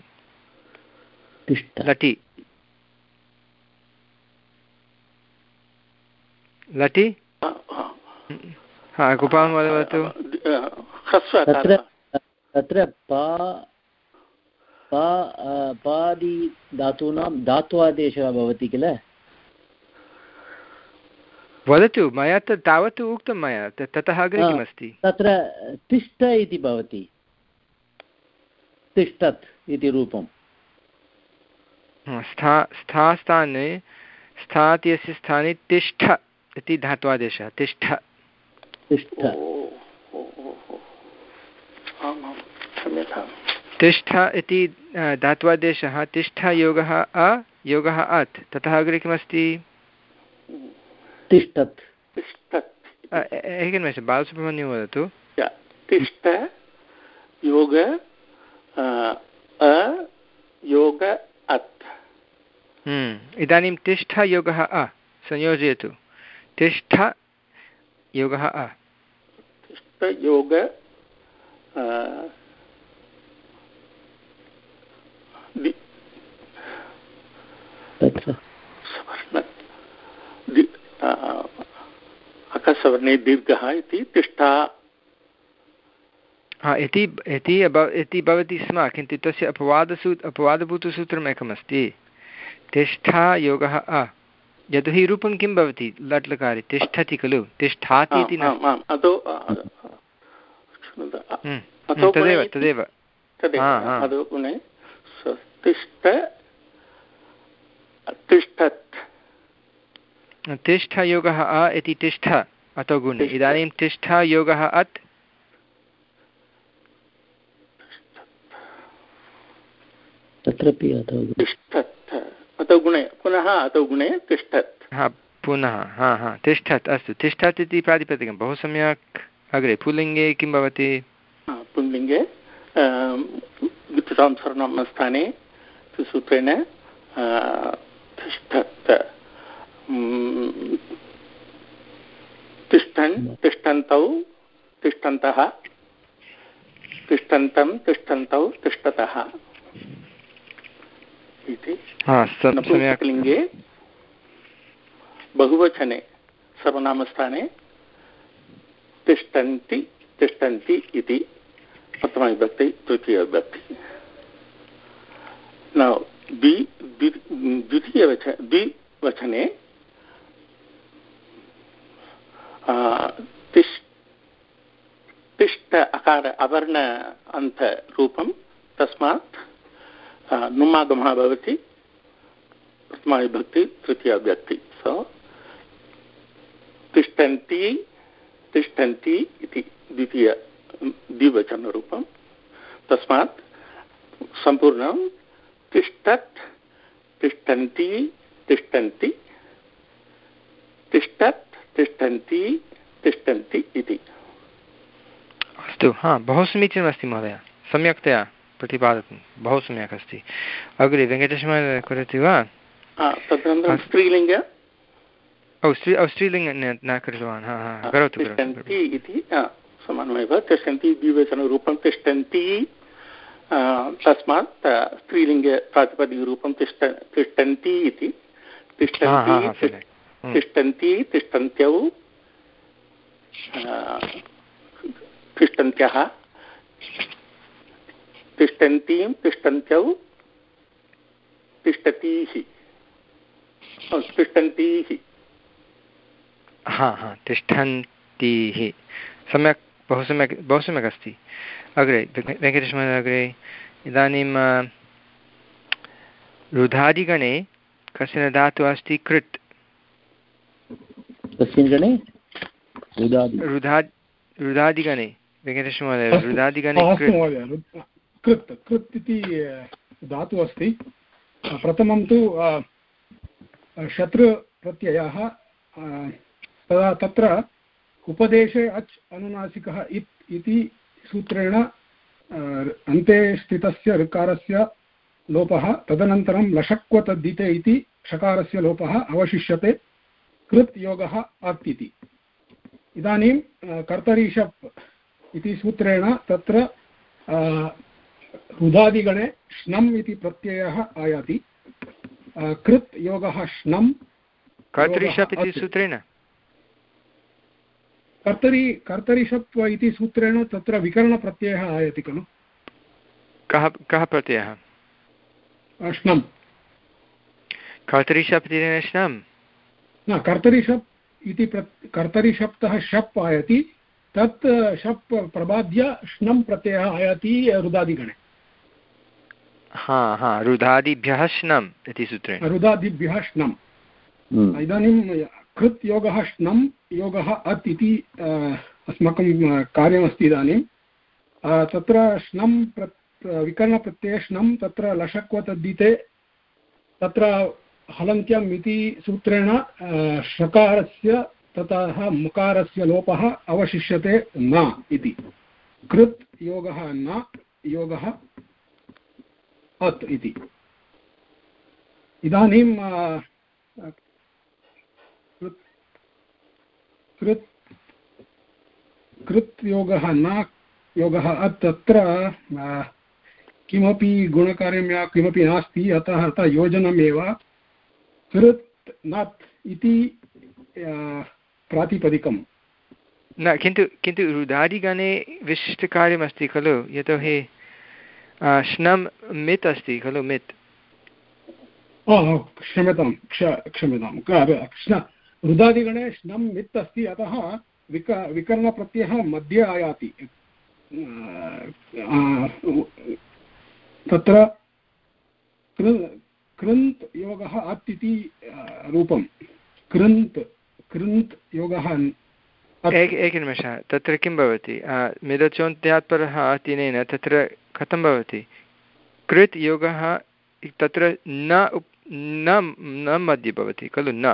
लटि लटि हा गोपालं वदतु। तत्र तत्र पा पा पादि धातूनां धात्वादेशः भवति किल? वदतु मया तत् तावत् उक्तं मया ततः अग्रे किमस्ति? तत्र तिष्ठ इति भवति तिष्ठत् इति रूपं स्था स्थास्थाने स्था इत्यस्य स्थाने तिष्ठ इति धात्वादेशः तिष्ठ तिष्ठ तिष्ठ इति धात्वादेशः तिष्ठ योगः अ योगः अत् ततः अग्रे किमस्ति? तिष्ठत् एकनिमेषं बालसुब्रह्मण्यं वदतु। तिष्ठ योग अ योग अत्। इदानीं तिष्ठ योगः अ संयोजयतु। तिष्ठ योगः अ तिष्ठ योग अकसवर्णे दीर्घः इति तिष्ठा हा इति इति भवति स्म किन्तु तस्य अपवादसू अपवादभूतसूत्रम् एकमस्ति तिष्ठा योगः अ यतोहि रूपं किं भवति लट् लकारे तिष्ठति खलु तिष्ठाति इति न तदेव तदेव तिष्ठत् तिष्ठ योगः अ इति तिष्ठ अतो गुणे। इदानीं तिष्ठ योगः अत् तत्रापि तिष्ठत् अतो गुणे पुनः अतो गुणे तिष्ठत् हा पुनः हा हा तिष्ठत् अस्तु तिष्ठत् इति प्रातिपदिकं बहु सम्यक्। अग्रे पुल्लिङ्गे किं भवति? पुल्लिङ्गे वित्तां सर्वनाम स्थाने सूत्रेण तिष्ठत् तिष्ठन् तिष्ठन्तौ तिष्ठन्तः तिष्ठन्तं तिष्ठन्तौ तिष्ठतः इति। नपुंसकलिङ्गे बहुवचने सर्वनामस्थाने तिष्ठन्ति तिष्ठन्ति इति प्रथमविभक्ति तृतीयविभक्ति। नौ द्वितीयवच द्विवचने तिष्ठ अकार अवर्ण अन्त रूपं तस्मात् नुमागमः भवति प्रथमाविभक्ति तृतीयाविभक्ति। सो तिष्ठन्ति तिष्ठन्ति इति द्वितीय द्विवचनरूपं तस्मात् सम्पूर्णं तिष्ठत् तिष्ठन्ति तिष्ठन्ति तिष्ठत् तिष्ठन्ति तिष्ठन्ति इति। अस्तु, हा, बहु समीचीनमस्ति महोदय, सम्यक्तया प्रतिपादितं, बहु सम्यक् अस्ति। अग्रे वेङ्कटेशमहोदय करोति वा? तदनन्तरं स्त्रीलिङ्ग ओ स्त्री ओ स्त्रीलिङ्ग न कृतवान्, हा हा करोतु। तिष्ठन्ति इति समानमेव, तिष्ठन्ति द्विवचनरूपं तिष्ठन्ति, तस्मात् स्त्रीलिङ्गप्रातिपदिकरूपं तिष्ठ तिष्ठन्ति इति। तिष्ठन्ति तिष्ठन्ति तिष्ठन्त्यौ तिष्ठन्त्यः तिष्ठन्तीं तिष्ठन्त्यौ तिष्ठतीः तिष्ठन्तीः हा हा तिष्ठन्तीः सम्यक्, बहु सम्यक् बहु सम्यक् अस्ति। अग्रे वेङ्कटेशमहोदय अग्रे इदानीं रुधादिगणे कश्चन धातुः अस्ति कृत्। कस्मिन् गणे? रुधा रुधादिगणे वेङ्कटेशमहोदय रुधादिगणे कृत् कृत् इति धातुः अस्ति। प्रथमं तु शत्रुप्रत्ययः, तदा तत्र उपदेशे अच् अनुनासिकः इत् इति सूत्रेण अन्ते स्थितस्य ऋकारस्य लोपः, तदनन्तरं लषक्वतद्धिते इति षकारस्य लोपः अवशिष्यते। कृत् योगः अत् इति। इदानीं कर्तरीशप् इति सूत्रेण तत्र रुधादिगणे श्नम् इति प्रत्ययः आयाति। कृत् योगः श्नम् कर्तरीशप् इति सूत्रेण कर्तरी कर्तरीशप् इति सूत्रेण तत्र विकरणप्रत्ययः आयाति खलु। कः कः प्रत्ययः? श्नम्। कर्तरीशप् इति श्नम् न, कर्तरीशप् इति कर्तरीशप्तः शप् आयाति, तत् शप् प्रबाद्य श्नम् प्रत्ययः आयाति रुदादिगणे। हा हा रुदादिभ्यः श्नम् इति सूत्रेण रुदादिभ्यः श्नम्। इदानीं कृत् योगः श्नम् योगः अत् इति अस्माकं कार्यमस्ति। इदानीं तत्र श्नम् प्र विकरणप्रत्यये श्नम् तत्र लषक्वतद्धिते तत्र हलन्त्यम् इति सूत्रेण षकारस्य ततः मकारस्य लोपः अवशिष्यते न इति। कृत् योगः न योगः अत् इति। इदानीं कृत् कृत् योगः न योगः अत्, तत्र किमपि गुणकार्यं या किमपि नास्ति, अतः अतः योजनमेव कृत् नत् इति प्रातिपदिकं न, किन्तु किन्तु रुदादिगणे विशिष्टकार्यमस्ति खलु, यतोहि श्नम् मित् अस्ति खलु, मित्। क्षम्यतां क्षम्यतां कृष्ण रुदादिगणे श्नम् मित् अस्ति, अतः विक विकरणप्रत्ययः मध्ये आयाति। तत्र कृन्त् योगः अत् इति रूपं। कृन्त् कृन्त् योगः एक एकनिमेषः, तत्र किं भवति? मिदचोन्त्यात् परः तिनेन तत्र कथं भवति? कृत् योगः तत्र न न न मध्ये भवति खलु, न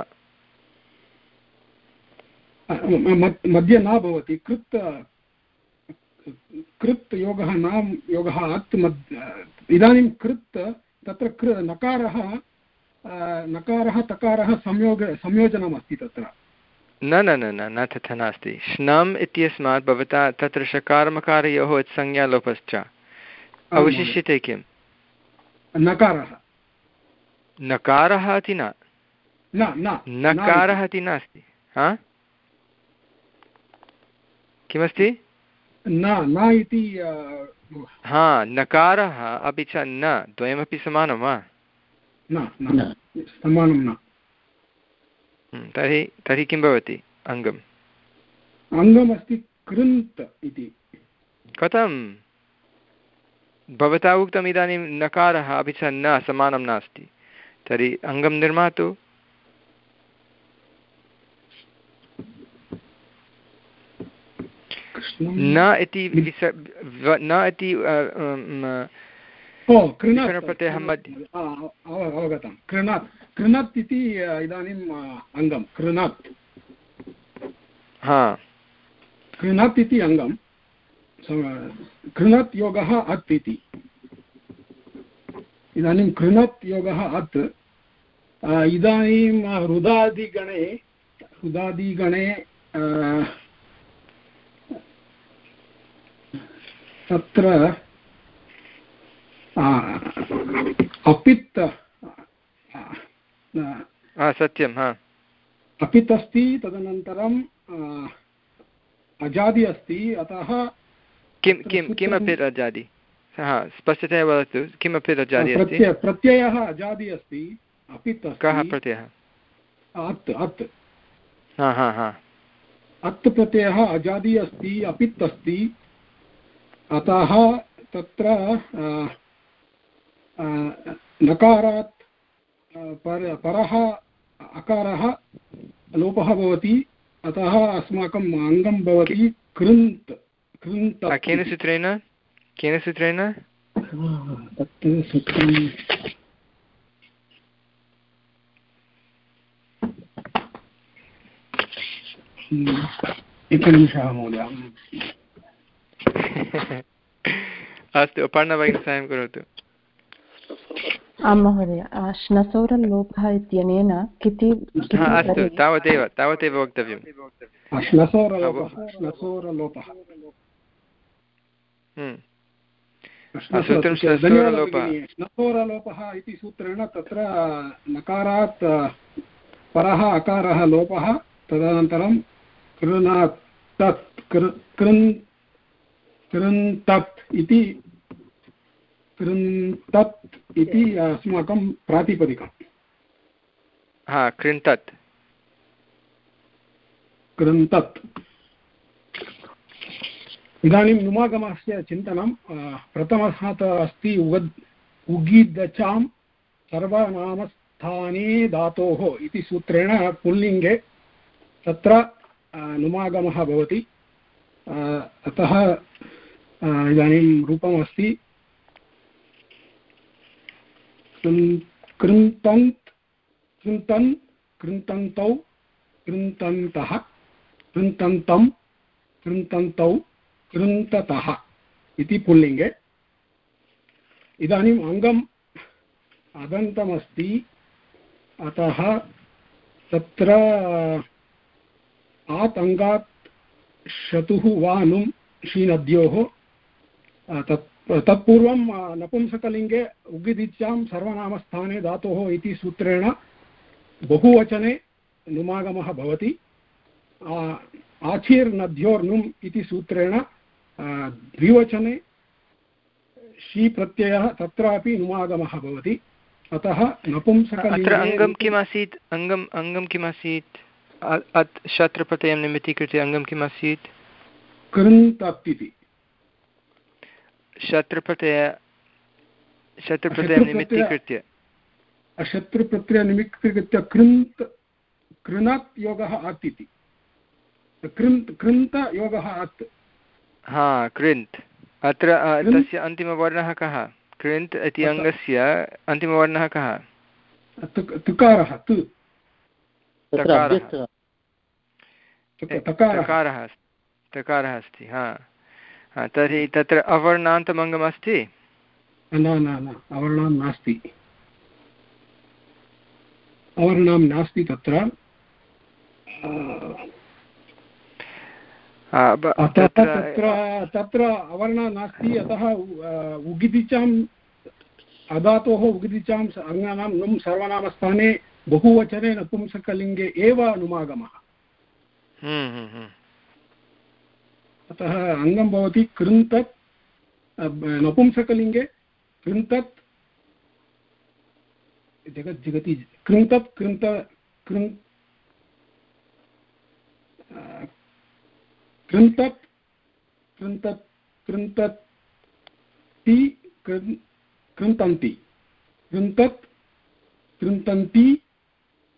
मध्ये न भवति। कृत् कृत् योगः न योगः अत् इदानीं कृत् तत्र कृ नकारः नकारः तकारः संयोग संयोजनमस्ति तत्र। न न न न न तथा नास्ति। श्नम् इत्यस्मात् भवता तत्र षकारमकारयोः संज्ञालोपश्च अवशिष्यते किं? नकारः नकारः इति न नकारः इति नास्ति। हा किमस्ति? न न इति। हा नकारः अपि च न द्वयमपि समानं वा? न समानं न। तर्हि तर्हि किं भवति? अङ्गम् अङ्गमस्ति कृन्त् इति। कथं भवता उक्तम् इदानीं नकारः अपि च न समानं नास्ति, तर्हि अङ्गं निर्मातु। न इति न इति प्रत्ययः मध्ये अवगतं कृणात् कृणत् इति इदानीम् अङ्गं कृणात् हा कृणत् इति अङ्गं कृणत् योगः अत् इति इदानीं कृणत् योगः अत् इदानीं रुदादिगणे रुदादिगणे तत्र अपित् सत्यं हा अपित् अस्ति तदनन्तरं अजादि अस्ति अतः किं किं किमपि अजादि हा स्पष्टतया वदतु किमपि अजादि अस्ति प्रत्ययः अजादि अस्ति अपित् कः प्रत्ययः अत् अत् हा हा हा अत् प्रत्ययः अजादि अस्ति अपित् अस्ति अतः तत्र नकारात् पर परः अकारः लोपः भवति अतः अस्माकम् अङ्गं भवति कृन्त् कृन्त् केन सूत्रेण केन सूत्रेण एकनिमिषः महोदय अस्तु अपर्णभगिनी साहाय्यं करोतु आं महोदय श्नसोरलोपः इत्यनेन किति अस्तु तावदेव तावदेव वक्तव्यं श्नसोरलोपः इति सूत्रेण तत्र नकारात् परः अकारः लोपः तदनन्तरं कृणात् तत् कृन् कृन्तत् इति कृन्तत् इति अस्माकं प्रातिपदिकं हा कृन्तत् कृन्तत् इदानीं नुमागमस्य चिन्तनं प्रथमः अस्ति उगद् उगिदचां सर्वनामस्थाने धातोः इति सूत्रेण पुल्लिङ्गे तत्र नुमागमः भवति अतः इदानीं रूपमस्ति कृन्तन्त् कृन्तन् कृन्तन्तौ कृन्तन्तः कृन्तन्तं कृन्तन्तौ कृन्ततः इति पुल्लिङ्गे इदानीम् अङ्गम् अदन्तमस्ति अतः तत्र आत् अङ्गात् शतुः वा नुं शीनद्योः तत् तत्पूर्वं नपुंसकलिङ्गे उगिदिच्यां सर्वनामस्थाने धातोः इति सूत्रेण बहुवचने नुमागमः भवति आचीर्नद्योर्नुम् इति सूत्रेण द्विवचने शी प्रत्ययः तत्रापि नुमागमः भवति अतः नपुंसकलिङ्गे अङ्गं किमासीत् अङ्गम् अङ्गं किमासीत् अत् शत्रप्रत्ययं निमित्तीकृत्य अङ्गं किमासीत् कृन्तत् इति शत्रुप्रत्यय शत्रुप्रत्ययं निमित्तीकृत्य शत्रुप्रत्ययनिमित्तीकृत्य कृन्त् कृणत् योगः अत् इति कृन्त् कृन्त योगः अत् हा कृन्त् अत्र तस्य अन्तिमवर्णः कः कृन्त् इति अङ्गस्य अन्तिमवर्णः कः तुकारः तु तकारः तकारः अस्ति हा तर्हि तत्र अवर्णान्तमङ्गमस्ति न न न अवर्णं नास्ति अवर्णं नास्ति तत्र तत्र तत्र अवर्णः नास्ति अतः उगिदिचाम् अधातोः उगिदिचां अङ्गानां नुं सर्वनामस्थाने बहुवचने नपुंसकलिङ्गे एव अनुमागमः अतः अङ्गं भवति कृन्तत् नपुंसकलिङ्गे कृन्तत् जगत् जगति कृन्तत् कृन्त कृन् कृन्तत् कृन्तत् कृन्तति कृन्तन्ति कृन्तत् कृन्तन्ति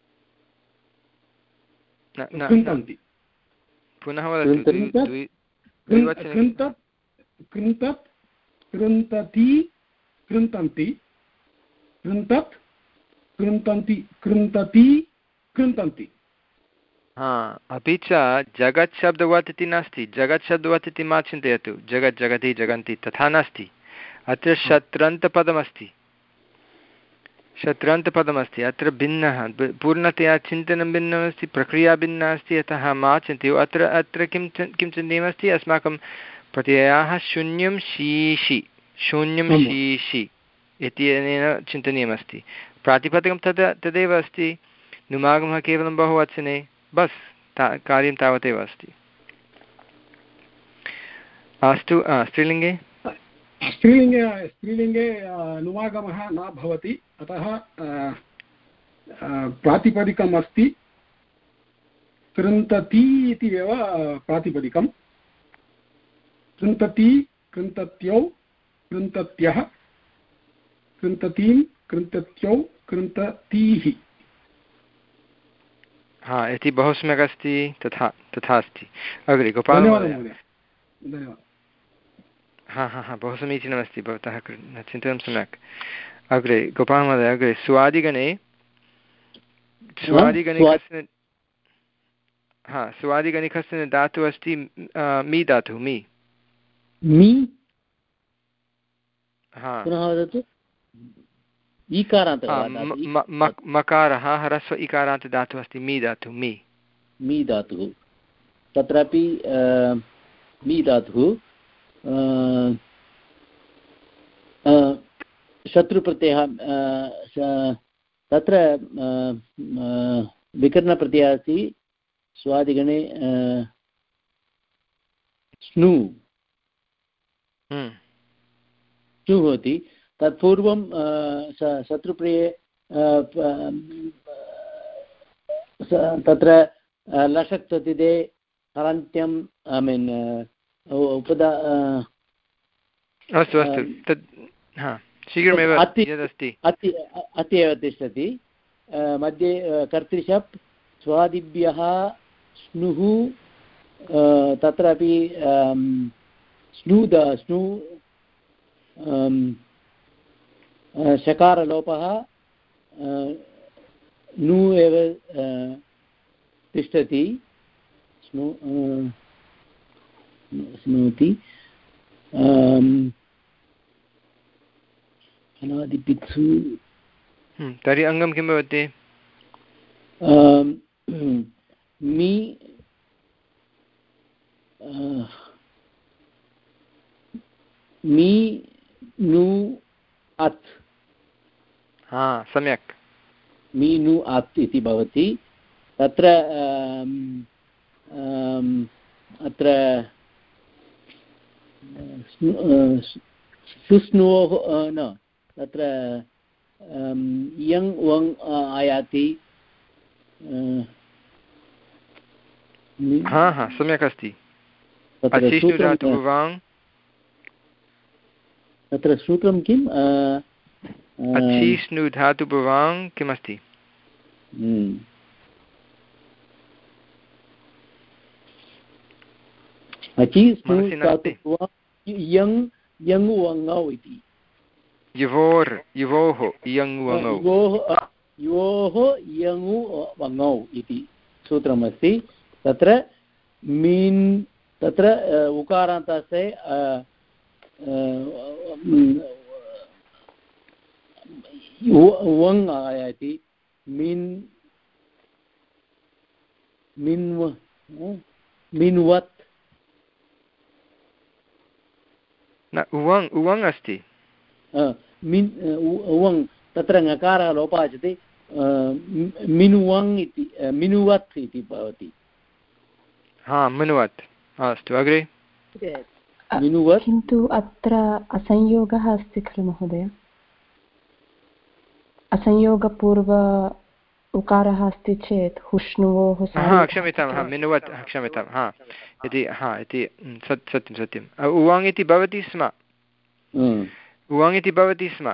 कृन्तन्ति पुनः वदतु कृन्तत् कृन्तत् कृन्तति कृन्तन्ति कृन्तत् कृन्तन्ति कृन्तति कृन्तन्ति। हा अपि च जगत् शब्दवत् इति नास्ति, जगत् शब्दवत् इति मा चिन्तयतु, जगत् जगति जगन्ति तथा नास्ति। अत्र शत्रन्तपदमस्ति, शत्रन्तपदमस्ति, अत्र भिन्नः, पूर्णतया चिन्तनं भिन्नमस्ति, प्रक्रिया भिन्ना अस्ति, अतः मा चिन्तयतु। अत्र अत्र किं किं चिन्तनीयमस्ति, अस्माकं प्रत्ययाः शून्यं शीशि, शून्यं शीशि इत्यनेन चिन्तनीयमस्ति। प्रातिपदिकं तद् तदेव अस्ति, नुमागमः केवलं बहुवचने, बस् ता कार्यं तावदेव अस्ति। अस्तु, स्त्रीलिङ्गे स्त्रीलिङ्गे स्त्रीलिङ्गे नुमागमः न भवति, अतः प्रातिपदिकम् अस्ति, कृन्तति इति एव प्रातिपदिकं। कृन्तति कृन्तत्यौ कृन्तत्यः कृन्ततीं कृन्तत्यौ कृन्ततीः। हा इति बहु सम्यक् अस्ति, तथा तथा अस्ति। अग्रे गोपाल महोदय। हा हा हा बहु समीचीनमस्ति, भवतः चिन्तनं सम्यक्। अग्रे गोपाल महोदय, अग्रे स्वादिगणे स्वादिगणे कश्चन हा स्वादिगणे कश्चन धातुः अस्ति, मी धातुः, मी मी हा मकारः ह्रस्व इकारान्त धातुः अस्ति, मी धातुः, मी मी धातुः, तत्रापि मी धातुः शत्रुप्रत्ययः, तत्र विकरणप्रत्ययः अस्ति स्वादिगणे स्नु स्नु भवति। तत्पूर्वं शत्रुप्रिये तत्र लषक् ततिदे हलन्त्यम् ऐ मीन् उपदा। अस्तु अस्तु तद् हा शीघ्रमेव यदस्ति अति अति एव तिष्ठति। मध्ये कर्तृशप् स्वादिभ्यः स्नुः, तत्रापि स्नु द स्नु शकारलोपः नु एव तिष्ठति, स्नु स्नोति। अनादिपित्सु तर्हि अङ्गं किं भवति? मी मी नु अत्। हा सम्यक्, मी नु अत् इति भवति। तत्र अत्र सुस्नुवोः न, तत्र यङ् वङ् आयाति। हा हा सम्यक् अस्ति। तत्र सूत्रं किम्? अचिष्णु धातु भवाङ् किमस्ति? यङ् यङ् वङौ इति, युवोर् युवोः यङ् वङौ, योः यङु वङौ इति सूत्रमस्ति। तत्र मीन् तत्र उकारान्तस्य वङ् आयाति, मिन् मिन्व मिन्वत् न उवङ् उवङ् अस्ति, मिन् उवङ् तत्र ङकारः लोपः आचते, मिनुवङ् इति मिनुवत् इति भवति। हा मिनुवत्, अस्तु अग्रे। मिनुवत्, किन्तु अत्र असंयोगः अस्ति खलु महोदय? असंयोगपूर्व उकारः अस्ति चेत् हुष्णुवोः। हा क्षम्यतां, हा मिनुवत्, क्षम्यतां, हा इति, हा इति सत्यं सत्यम्। उवाङ् इति भवति स्म, उवाङ् इति भवति स्म,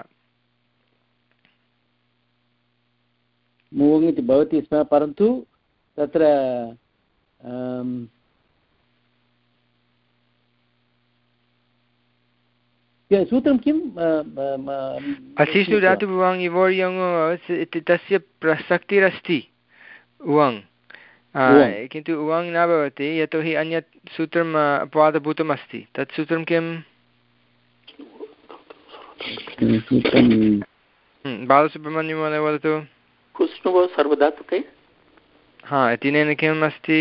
मुवङ् इति भवति स्म, परन्तु तत्र सूत्रं किम् अशिष्टु धातु उवाङ् इवोर् यङ् इति तस्य प्रसक्तिरस्ति उवाङ् किन्तु उवाङ् न भवति यतोहि अन्यत् सूत्रम् अपवादभूतम् अस्ति तत् सूत्रं किम् बालसुब्रह्मण्यं महोदय वदतु सर्वधातुके हा इत्यनेन किम् अस्ति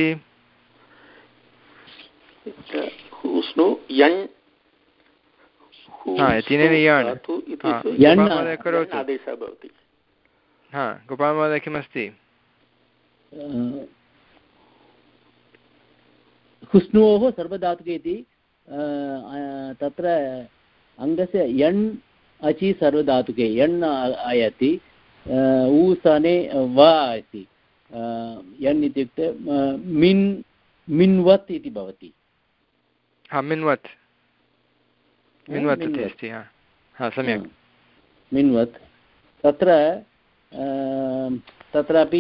हा इत्यनेन यण् आदेशः भवति हा गोपालमहोदय किमस्ति हुस्नोः सर्वधातुके इति तत्र अङ्गस्य यण् अचि सर्वधातुके यण् आयाति ऊ स्थाने वा अस्ति यण् इत्युक्ते मिन् मिन्वत् इति भवति हा मिन्वत् मिन्वत् इति अस्ति हा सम्यक् मिन्वत् तत्र तत्रापि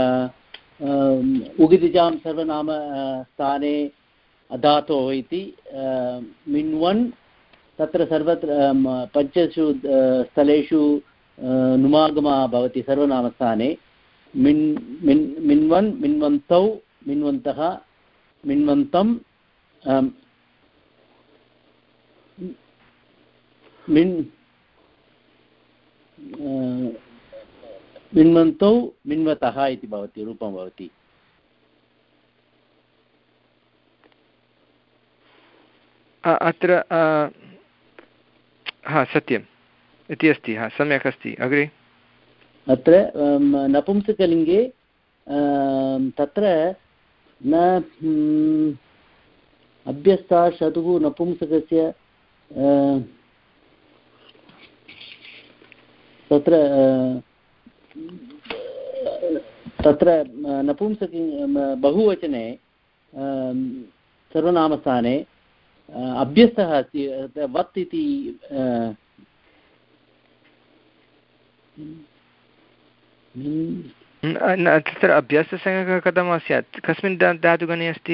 उगितिजां सर्वनाम स्थाने धातोः इति मिन्वन् तत्र सर्वत्र पञ्चसु स्थलेषु नुमागमः भवति सर्वनामस्थाने मिन् मिन् मिन्वन् मिन्वन्तौ मिन्वन्तः मिन्वन्तं मिन् मिन्वन्तौ मिन्वतः इति भवति रूपं भवति अत्र हा सत्यम् इति अस्ति हा सम्यक् अस्ति अग्रे अत्र नपुंसकलिङ्गे तत्र न अभ्यस्ता शतुः नपुंसकस्य तत्र तत्र नपुंसक बहुवचने सर्वनामस्थाने अभ्यस्तः अस्ति वत् इति तत्र अभ्यस्तसंज्ञकः कथं स्यात् कस्मिन् धातुगणे अस्ति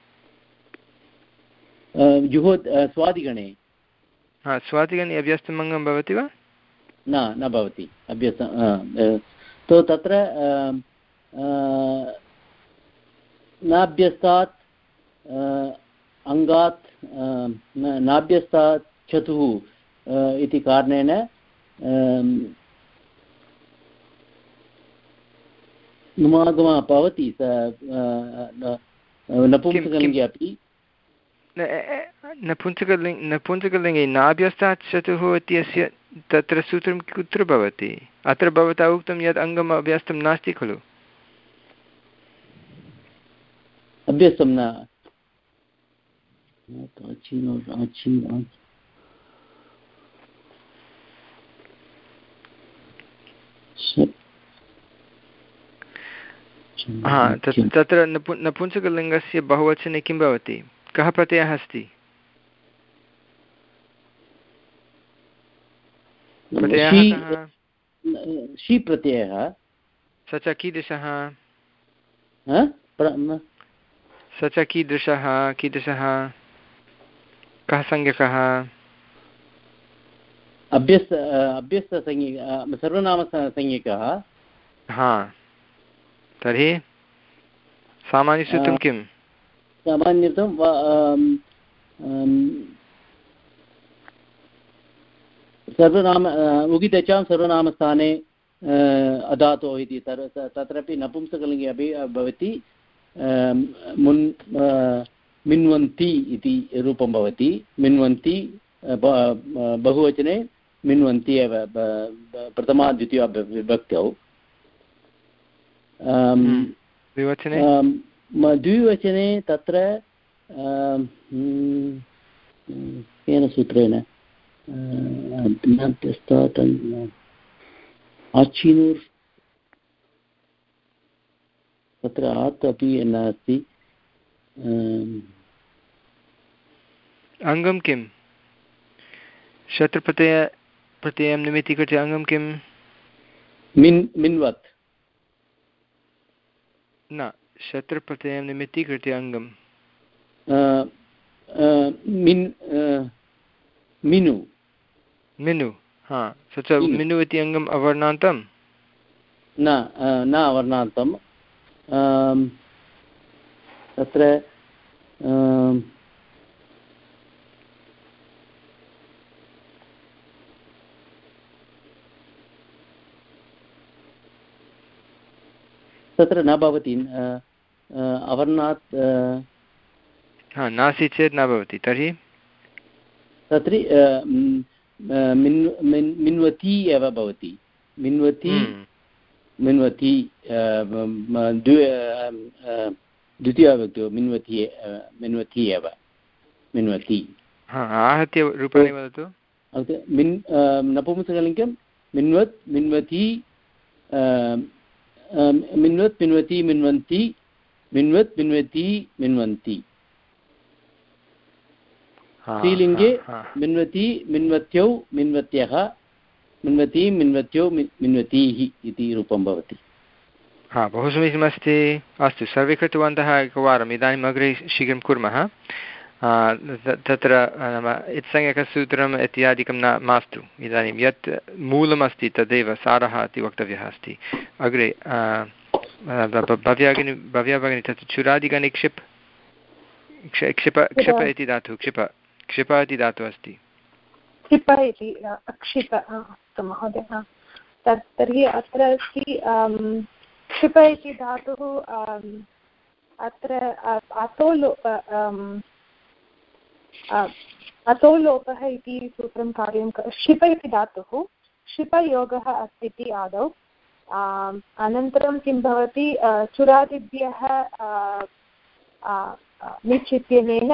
जुहो स्वादिगणे हा स्वादिगणे अभ्यस्तमङ्गं भवति वा न न भवति अभ्यस्त तो तत्र नाभ्यस्तात् अङ्गात् नाभ्यस्तात् चतुः इति कारणेन नुमागमः भवति नपुंसकलिङ्गे अपि नपुंसकलिङ्ग नपुंसकलिङ्गे नाभ्यस्तात् चतुः इत्यस्य तत्र सूत्रं कुत्र भवति अत्र भवता उक्तं यत् अङ्गम् अभ्यस्तं नास्ति खलु अभ्यस्तं न हा तत्र नपुंसकलिङ्गस्य बहुवचने किं भवति कः प्रत्ययः अस्ति शी प्रत्ययः स च कीदृशः स च कीदृशः कीदृशः कः संज्ञकः अभ्यस्त अभ्यस्तसंज्ञक सर्वनामसंज्ञकः हा तर्हि सामान्यसूत्रं किं सामान्यतं सर्वनाम उगितचां सर्वनामस्थाने अधातोः इति तत्रापि नपुंसकलिङ्गे अपि भवति मुन् मिन्वन्ति इति रूपं भवति मिन्वन्ति बहुवचने मिन्वन्ति एव प्रथमा द्वितीया विभक्त्यौ द्विवचने द्विवचने तत्र केन सूत्रेण आचीनूर् तत्र आत् अपि नास्ति अङ्गं किं शत्रुप्रत्यय प्रत्ययं निमित्तीकृत्य अङ्गं किं मिन् मिन्वत् न शत्रुप्रत्ययं निमित्तीकृत्य अङ्गं मिन् मिनु मिनु हा स च मिनु इति अङ्गम् अवर्णान्तं न न अवर्णान्तं तत्र तत्र न भवति अवर्णात् हा नास्ति चेत् न भवति तर्हि तत्र मिन्वती एव भवति मिन्वती मिन्वती द्वितीयविभक्तौ मिन्वती मिन्वती एव मिन्वती आहत्य रूपाणि वदतु मिन् नपुंसकलिङ्गं मिन्वत् मिन्वती मिन्वत् मिन्वती मिन्वन्ति मिन्वत् मिन्वती मिन्वन्ति स्त्रीलिङ्गे मिन्वती मिन्वत्यौ मिन्वत्यः मिन्वती मिन्वत्यो मिन्वतीः इति रूपं भवति हा बहु समीचीनमस्ति अस्तु सर्वे कृतवन्तः एकवारम् इदानीम् अग्रे शीघ्रं कुर्मः तत्र नाम इत्संज्ञकसूत्रम् इत्यादिकं न मास्तु इदानीं यत् मूलमस्ति तदेव सारः इति वक्तव्यः अस्ति अग्रे भव्या भव्या भगिनी तत् चुरादिगणे क्षिप् क्षिप क्षिप इति धातुः क्षिप क्षिप इति धातुः अस्ति क्षिप इति क्षिप अस्तु महोदय तत् तर्हि अत्र अस्ति क्षिप इति धातुः अत्र अतो अतो लोपः इति सूत्रं कार्यं क्षिप इति धातुः क्षिपयोगः अस्ति इति आदौ अनन्तरं किं भवति चुरादिभ्यः निच् इत्यनेन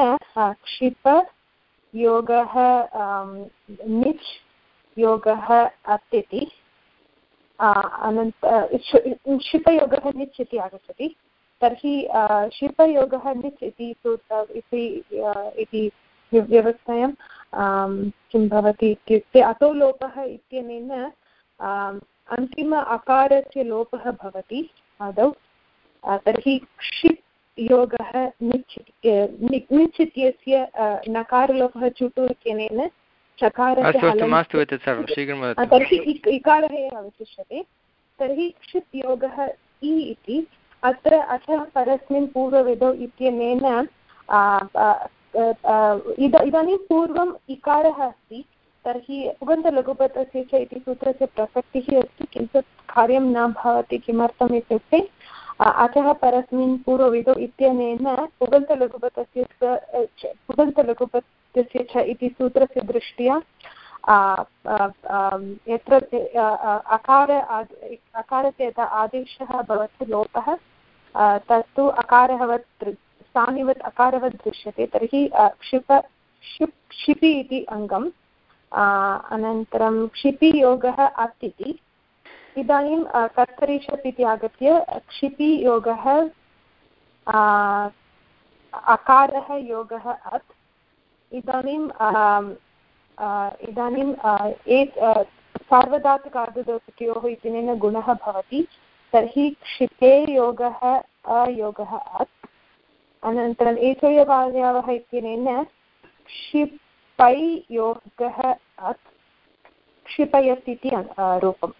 क्षिपयोगः निच् योगः अस्ति इति अनन्त क्षिपयोगः निच् इति आगच्छति तर्हि क्षिपयोगः निच् इति सूत्र इति व्यवस्थायां किं भवति इत्युक्ते अतो लोपः इत्यनेन अन्तिम अकारस्य लोपः भवति आदौ तर्हि क्षिप् योगः निच् निच् इत्यस्य नकारलोपः चुटु इत्यनेन चकारस्य तर्हि इकारः एव अवशिष्यते तर्हि क्षिप् योगः इ इति अत्र अतः परस्मिन् पूर्वविधौ इत्यनेन इदानीं पूर्वम् इकारः अस्ति तर्हि उगन्तलघुपथस्य च इति सूत्रस्य प्रसक्तिः अस्ति किन्तु कार्यं न भवति किमर्थम् इत्युक्ते अतः परस्मिन् पूर्वविधौ इत्यनेन उगन्तलघुपथस्य उगन्तलघुपथस्य च इति सूत्रस्य दृष्ट्या यत्र अकार अकारस्य यथा आदेशः भवति लोपः तत्तु अकारवत् स्थानिवत् अकारवत् दृश्यते तर्हि क्षिप क्षिप् क्षिपि इति अङ्गम् अनन्तरं क्षिपियोगः अत् इति इदानीं कर्तरिषत् इति आगत्य क्षिपियोगः अकारः योगः अत् इदानीं इदानीम् एक सार्वधातुकार्धधातुकयोः इत्यनेन गुणः भवति तर्हि क्षिपे योगः अयोगः अत् अनन्तरम् एचोयवायवः इत्यनेन क्षिपै योगः अत् क्षिपयत् इति रूपम्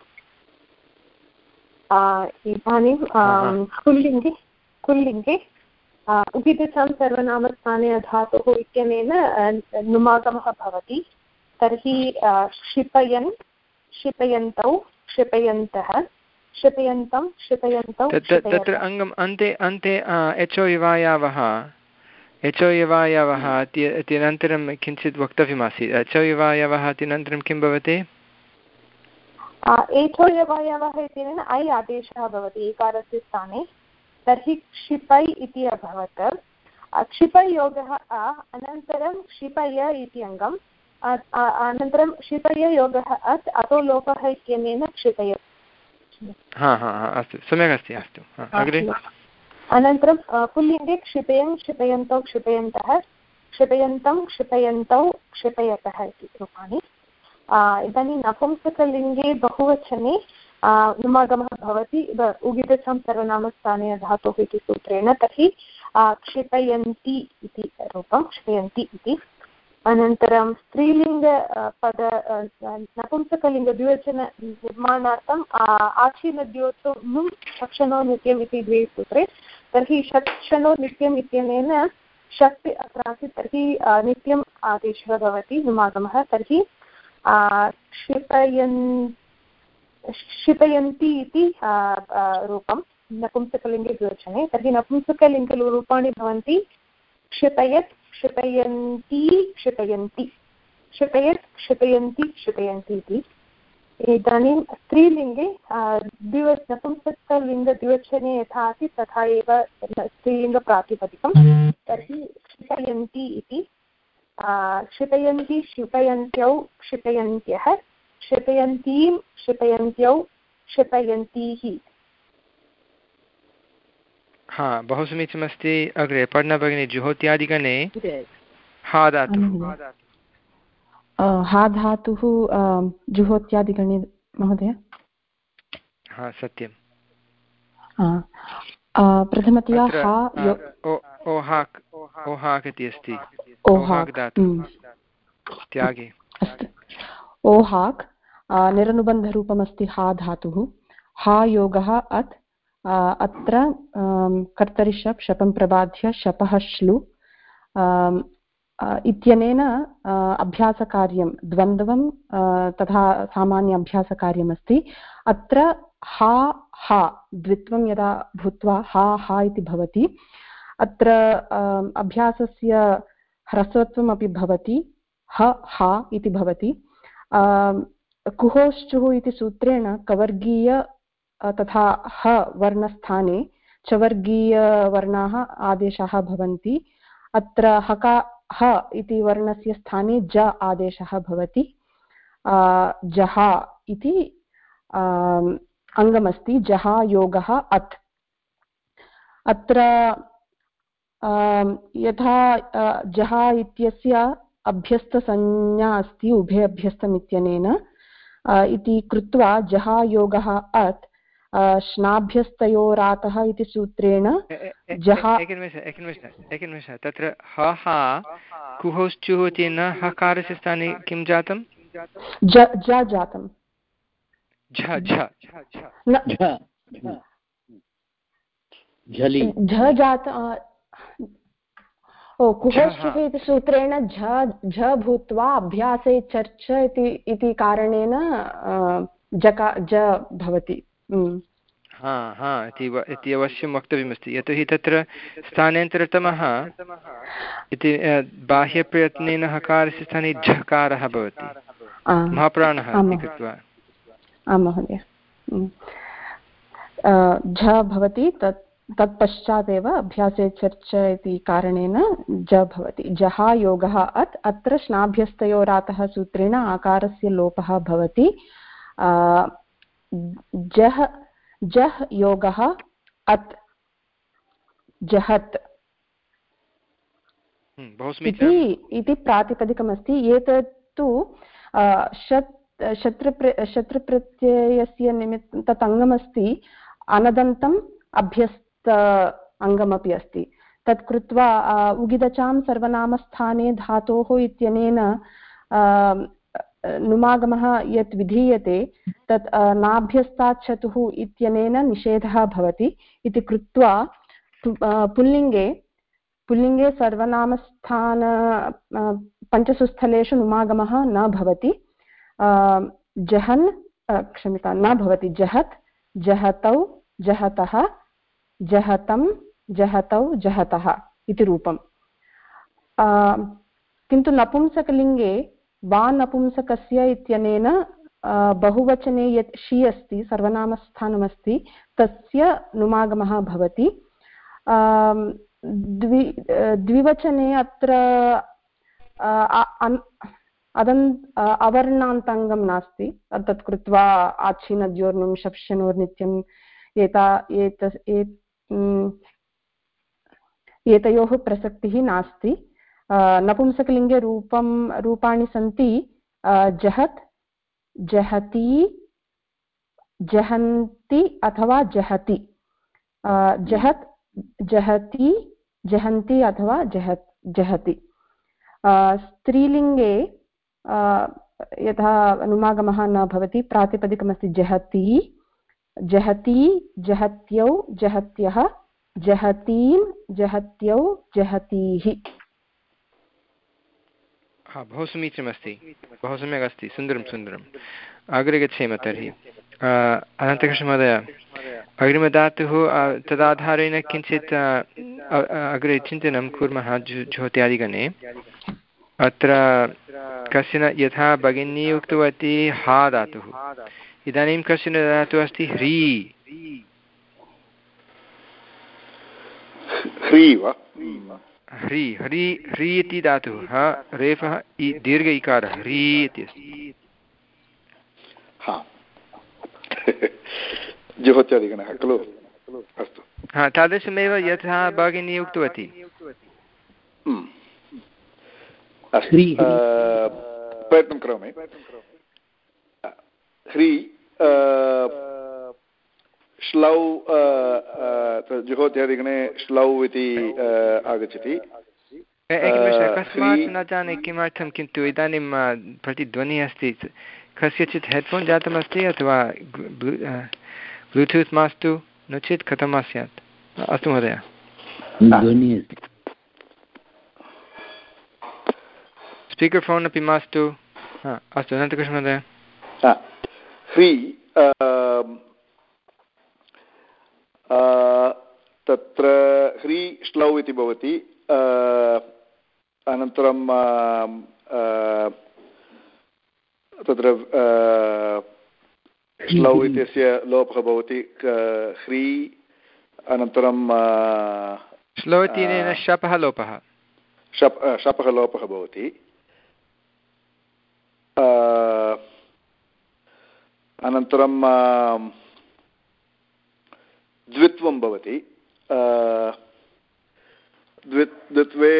इदानीं पुल्लिङ्गे पुल्लिङ्गे उगितचं सर्वनामस्थाने धातुः इत्यनेन नुमागमः भवति तर्हि क्षिपयन् क्षिपयन्तौ क्षिपयन्तः क्षिपयन्तं क्षिपयन्तौ तत्र अङ्गम् अन्ते अन्ते एचो युवायावः एचो युवायावः इत्यनन्तरं किञ्चित् वक्तव्यमासीत् एचो युवायावः इत्यनन्तरं किं भवति एचो युवायावः इत्यनेन ऐ आदेशः भवति एकारस्य स्थाने तर्हि क्षिपै इति अभवत् क्षिपयोगः अ अनन्तरं क्षिपय इति अङ्गम् अनन्तरं क्षिपय योगः अत् अतो लोपः इत्यनेन क्षिपय हा हा अस्तु सम्यक् अस्ति अस्तु अग्रे अनन्तरं पुल्लिङ्गे क्षिपयन् क्षिपयन्तौ क्षिपयन्तः क्षिपयन्तं क्षिपयन्तौ क्षिपयतः इति रूपाणि इदानीं नपुंसकलिङ्गे बहुवचने नुमागमः भवति उगितचं सर्वनामस्थाने धातुः इति सूत्रेण तर्हि क्षिपयन्ति इति रूपं क्षिपयन्ति इति अनन्तरं स्त्रीलिङ्ग पद नपुंसकलिङ्गद्विवचन निर्माणार्थम् आचीनद्योतो नुम् षक्षणो नित्यम् इति द्वे सूत्रे तर्हि षक्षणो नित्यम् इत्यनेन शक्ति अत्र आसीत् तर्हि नित्यम् आदेशः भवति नुमागमः तर्हि क्षिपयन् क्षिपयन्ति इति रूपं नपुंसकलिङ्गे द्विवचने तर्हि नपुंसकलिङ्गरूपाणि भवन्ति क्षिपयत् क्षिपयन्ति क्षिपयन्ति क्षिपयत् क्षिपयन्ति क्षिपयन्ति इति इदानीं स्त्रीलिङ्गे द्विव नपुंसकलिङ्गद्विवचने यथा आसीत् तथा एव स्त्रीलिङ्गप्रातिपदिकं तर्हि क्षिपयन्ति इति क्षिपयन्ति क्षिपयन्त्यौ क्षिपयन्त्यः क्षिपयन्तीं क्षिपयन्त्यौ क्षिपयन्तीः। हा बहु समीचीनमस्ति। अग्रे पठना भगिनी जुहोत्यादिगणे हा धातुः हा धातुः जुहोत्यादिगणे महोदय। हा सत्यं प्रथमतया हा ओहाक् ओहाक् इति अस्ति ओहाक् धातुः त्यागे अस्तु ओहाक् निरनुबन्धरूपमस्ति हा धातुः हा योगः अत् अत्र कर्तरि शप् शपं प्रबाध्य शपः श्लु इत्यनेन अभ्यासकार्यं द्वन्द्वं तथा सामान्य अभ्यासकार्यमस्ति। अत्र हा हा द्वित्वं यदा भूत्वा हा हा इति भवति अत्र अभ्यासस्य ह्रस्वत्वमपि भवति ह हा इति भवति। कुहोश्चुः इति सूत्रेण कवर्गीय तथा ह वर्णस्थाने चवर्गीयवर्णाः आदेशाः भवन्ति। अत्र हका ह इति वर्णस्य स्थाने ज आदेशः भवति। जहा इति अङ्गमस्ति जहा योगः अत्। अत्र यथा जहा इत्यस्य अभ्यस्तसंज्ञा अस्ति उभे अभ्यस्तम् इत्यनेन इति कृत्वा जहा योगः अत् श्नाभ्यस्तयोरातः इति सूत्रेण जहा एकनिमेषः तत्र ह हा कुहोश्चुः इति न हकारस्य स्थाने किं जातं ज ज जातं झ झ झ जात ओ कुहोश्चुः इति सूत्रेण झ झ भूत्वा अभ्यासे चर्च इति कारणेन जका ज भवति। हा हा इति अवश्यं वक्तव्यमस्ति यतोहि तत्र स्थानान्तरतमः इति बाह्यप्रयत्नेन हकारस्य स्थाने झकारः भवति महाप्राणः इति कृत्वा। आं महोदय झ भवति तत् तत्पश्चात् एव अभ्यासे चर्च इति कारणेन ज भवति। जहा योगः अत् अत्र श्नाभ्यस्तयोरातः सूत्रेण आकारस्य लोपः भवति। जह जह योगः अत् जहत् इति प्रातिपदिकमस्ति। एतत् तु शत् शत्रुप्र शत्रुप्रत्ययस्य निमित्त तत् अङ्गमस्ति अनदन्तम् अभ्यस्त अङ्गमपि अस्ति। तत् कृत्वा उगिदचां सर्वनामस्थाने धातोः इत्यनेन नुमागमः यत् विधीयते तत् नाभ्यस्तात् चतुः इत्यनेन निषेधः भवति इति कृत्वा पुल्लिङ्गे पुल्लिङ्गे सर्वनामस्थान पञ्चसु स्थलेषु नुमागमः न भवति। जहन् क्षम्यतां न भवति जहत् जहतौ जहतः जहतं जहतौ जहतः इति रूपम्। किन्तु नपुंसकलिङ्गे वा नपुंसकस्य इत्यनेन बहुवचने यत् षि अस्ति सर्वनामस्थानमस्ति तस्य नुमागमः भवति। द्वि द्विवचने अत्र अदन् अवर्णान्ताङ्गं नास्ति तत् कृत्वा आच्छिनद्योर्नुं शप्शनोर्नित्यम् एता एत एतयोः प्रसक्तिः नास्ति। नपुंसकलिङ्गे रूपं रूपाणि सन्ति जहत् जहति जहन्ति अथवा जहति। जहत् जहति जहन्ति अथवा जहत् जहति। स्त्रीलिङ्गे यथा अनुमागमः न भवति, प्रातिपदिकमस्ति जहति, जहति, जहत्यौ, जहत्यः, जहतीं, जहत्यौ, जहतीः। हा, बहु समीचीनमस्ति, बहु सम्यक् अस्ति, सुन्दरं सुन्दरम्। अग्रे गच्छेम तर्हि। अनन्तकृष्णमहोदय, अग्रिमधातुः तदाधारेण किञ्चित् अग्रे चिन्तनं कुर्मः ज्योत्यादिगणे। अत्र कश्चन यथा भगिनी उक्तवती हा धातुः, इदानीं कश्चन धातुः अस्ति ह्री। ह्री वा? ह्री ह्री ह्री इति धातुः, रेफः दीर्घ इकारः, ह्री इति अस्ति। जुहोत्यादिगणः खलु? अस्तु, हा, तादृशमेव यथा भगिनी उक्तवती। प्रयत्नं करोमि। ह्री श्लौ, जुहोत्यादिगणे श्लौ इति आगच्छति। कस्मात् न जाने किमर्थं, किन्तु इदानीं प्रतिध्वनिः अस्ति। कस्यचित् हेड्फोन् जातमस्ति अथवा ब्लूटूत् मास्तु, नो चेत् कथं स्यात्? अस्तु महोदय, स्पीकर् फोन् अपि मास्तु। अस्तु, अनन्तकृष्ण महोदय। ह्री तत्र ह्री श्लौ इति भवति। अनन्तरं तत्र श्लौ इत्यस्य लोपः भवति ह्री। अनन्तरं श्लौ इत्यनेन शपः लोपः, शप् शपः लोपः भवति। अनन्तरं द्वित्वं भवति। द्वि द्वित्वे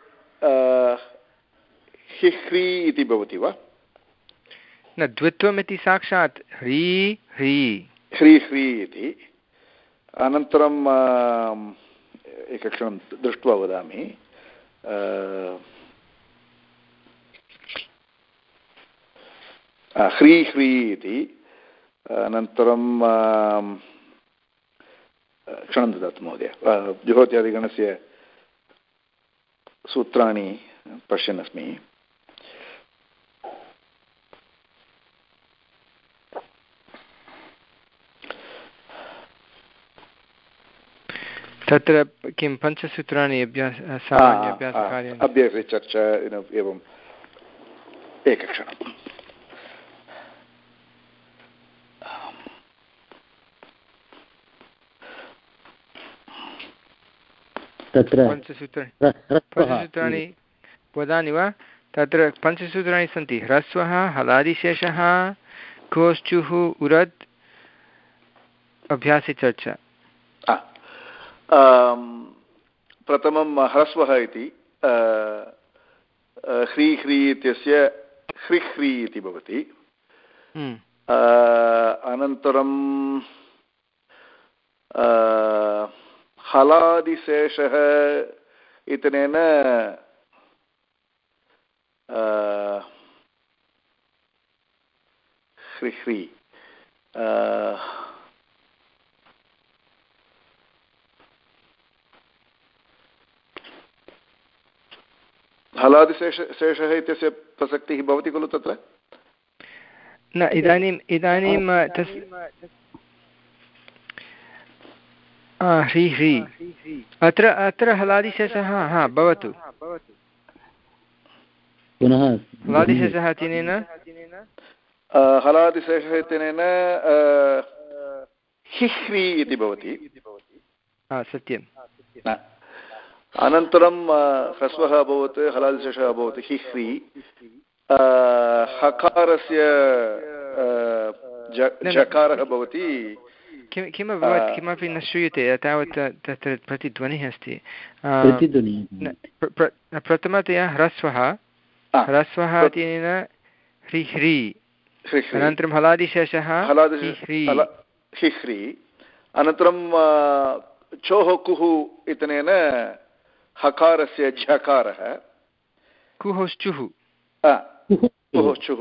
हिह्री इति भवति वा? न, द्वित्वम् इति साक्षात् ह्री ह्री ह्री ह्री इति। अनन्तरं एकक्षणं दृष्ट्वा वदामि। ह्री ह्री इति। अनन्तरं क्षणं ददातु महोदय, जुहोत्यादिगणस्य सूत्राणि पश्यन् अस्मि। तत्र किं पञ्चसूत्राणि अभ्यास सामान्याभ्यासकार्याणि अभ्यासे चर्चा एवम्। एकक्षणम्। तत्र पञ्चसूत्राणि वदामि वा? तत्र पञ्चसूत्राणि सन्ति। ह्रस्वः, हलादिशेषः, कोश्चुः, उरद्, अभ्यासे चर्चा। प्रथमं ह्रस्वः इति ह्री ह्री इत्यस्य ह्रिह्री इति भवति। अनन्तरं हलादिशेषः इत्यनेन ह्रिह्री हलादिशेष शेषः इत्यस्य प्रसक्तिः भवति खलु तत्र? न, इदानीम् इदानीं तस् ह्री ह्री अत्र अत्र हलादिशेषः हा भवतु। पुनः हलादिशेषः इत्यनेन हलादिशेषः इत्यनेन हिह्री इति भवति। हा, सत्यम्। अनन्तरं ह्रस्वः अभवत्, हलादिशेषः अभवत्, हिह्री। हकारस्य जकारः भवति। किं किम् अभवत्? किमपि न श्रूयते, तावत् तत्र प्रतिध्वनिः अस्ति। प्रथमतया ह्रस्वः ह्रस्वः इत्यनेन ह्रिह्री, अनन्तरं हलादिशेषः हिह्री। अनन्तरं चोः कुः इत्यनेन हकारस्य झकारः। कुहोश्चुः कुहोश्चुः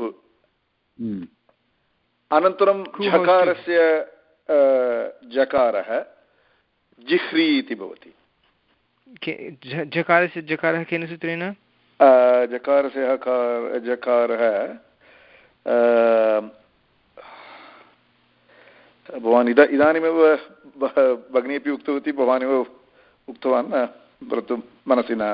अनन्तरं झकारस्य जकारः जिह्री इति भवति जकारस्य जकारः केन सूत्रेण जकारस्य जकारः भवान् इदा इदानीमेव भगिनीपि उक्तवती भवानेव उक्तवान् परन्तु मनसि न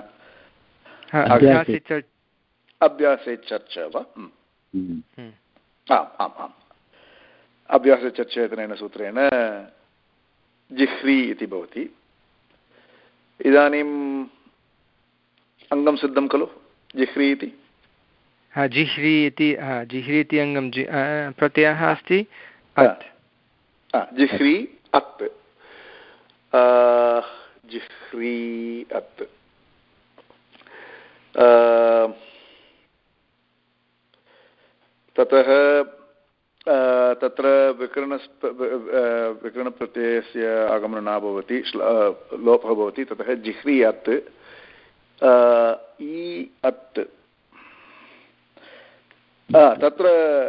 अभ्यासे चर्चा वा आम् आम् आम् अभ्यासे चर्चेतनेन सूत्रेण जिह्री इति भवति इदानीम् अङ्गं सिद्धं खलु जिह्री इति हा जिह्री इति जिह्री इति अङ्गं प्रत्ययः अस्ति अत् जिह्री अत् जिह्री अत् ततः तत्र विकरण विकरणप्रत्ययस्य आगमनं न भवति लोपः भवति ततः जिह्री अत् इ अत् तत्र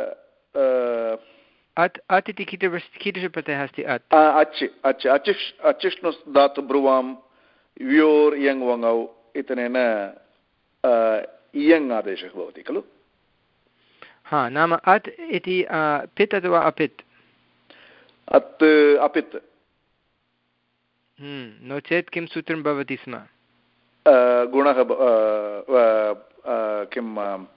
अत् अत् इति कीदृशप्रत्ययः अस्ति अत् अच् अच् अचिष् अचिष्णु धातु ब्रुवां व्योर् इयङ् वङौ इत्यनेन इयङ् आदेशः भवति खलु हा नाम अत् इति पित् अथवा अपित् अत् अपित् नो चेत् किं सूत्रं भवति स्म गुणः किं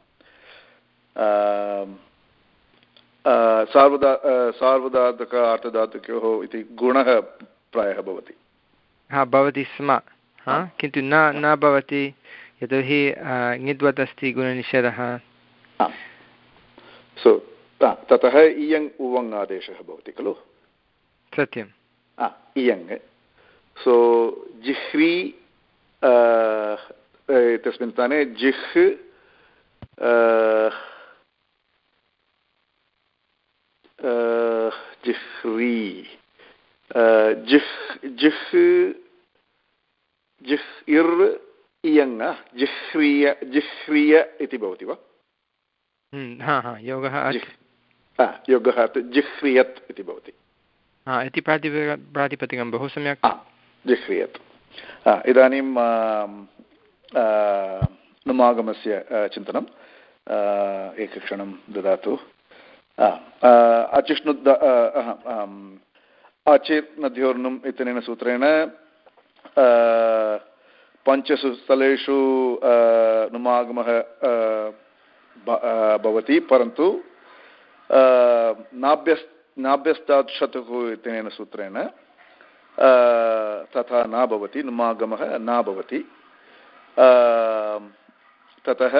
सार्वदा सार्वधातुक अर्थधातुकयोः इति गुणः प्रायः भवति हा भवति स्म हा किन्तु न न भवति यतोहि ङिद्वत् अस्ति गुणनिषेधः सो ततः इयङ् उवङ् आदेशः भवति खलु सत्यम् इयङ् सो जिह्री तस्मिन् स्थाने जिह् जिह्री जिह् जिह् जिह् इर् इयङ् जिह्रिय जिह्रिय इति भवति वा हा हा योगः योगः जिह्रियत् इति भवति इति प्रातिपदिकं बहु सम्यक् जिह्रियत् इदानीं नुमागमस्य चिन्तनं एकक्षणं ददातु अचिष्णु अचित् नद्योर्नुम् इत्यनेन सूत्रेण पञ्चसु स्थलेषु नुमागमः भवति परन्तु नाभ्यस् नाभ्यस्तात् शतुः इत्यनेन सूत्रेण तथा न भवति नुमागमः न भवति ततः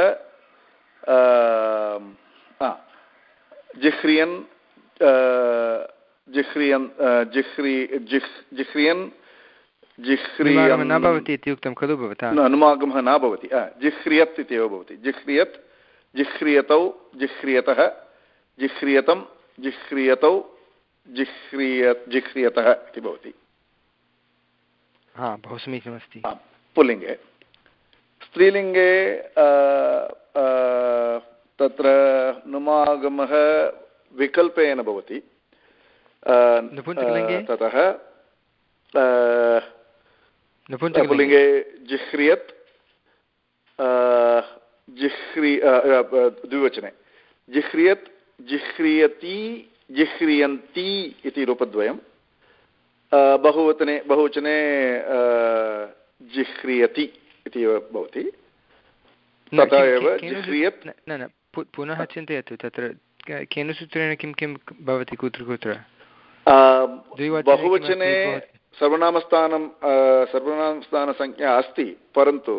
जिह्रियन् जिह्रियन् जिह्रि जिह् जिह्रियन् जिह्रियन् न भवति इति उक्तं खलु भवता नुमागमः न भवति जिह्रियत् इत्येव भवति जिह्रियत् जिह्रियतौ जिह्रियतः जिह्रियतं जिह्रियतौ जिह्रिय जिह्रियतः इति भवति हा बहु समीचीनमस्ति पुल्लिङ्गे स्त्रीलिङ्गे तत्र नुमागमः विकल्पेन भवति ततः पुल्लिङ्गे जिह्रियत् जिह्रि द्विवचने जिह्रियत् जिह्रियति जिह्रियन्ति इति रूपद्वयं बहुवचने बहुवचने जिह्रियति इति एव भवति तथा एव जिह्रियत् न न पुनः चिन्तयतु तत्र केन सूत्रेण किं किं भवति कुत्र कुत्र बहुवचने सर्वनामस्थानं सर्वनामस्थानसंज्ञा अस्ति परन्तु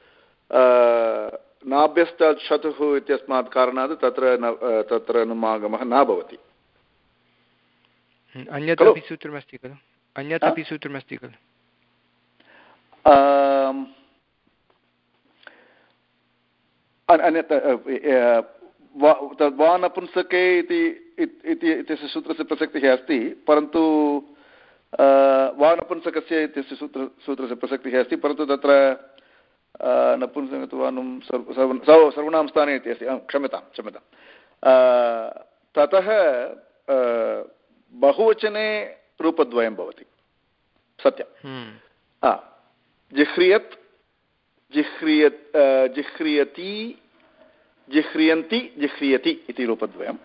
नाभ्यस्तात् शतुः इत्यस्मात् कारणात् तत्र तत्र नुमागमः न भवति अन्यत् अपि सूत्रमस्ति खलु अन्यत् अपि सूत्रमस्ति खलु अन्यत् वा नपुंसके इति इत्यस्य सूत्रस्य प्रसक्तिः अस्ति परन्तु वा नपुंसकस्य इत्यस्य सूत्र सूत्रस्य प्रसक्तिः अस्ति परन्तु तत्र नपुंसकत्वानुं सर्वनां स्थाने इति अस्ति क्षम्यतां क्षम्यतां ततः बहुवचने रूपद्वयं भवति सत्यं जिह्रियत् जिह्रियत् जिह्रियति जिह्रियन्ति जिह्रियति इति रूपद्वयं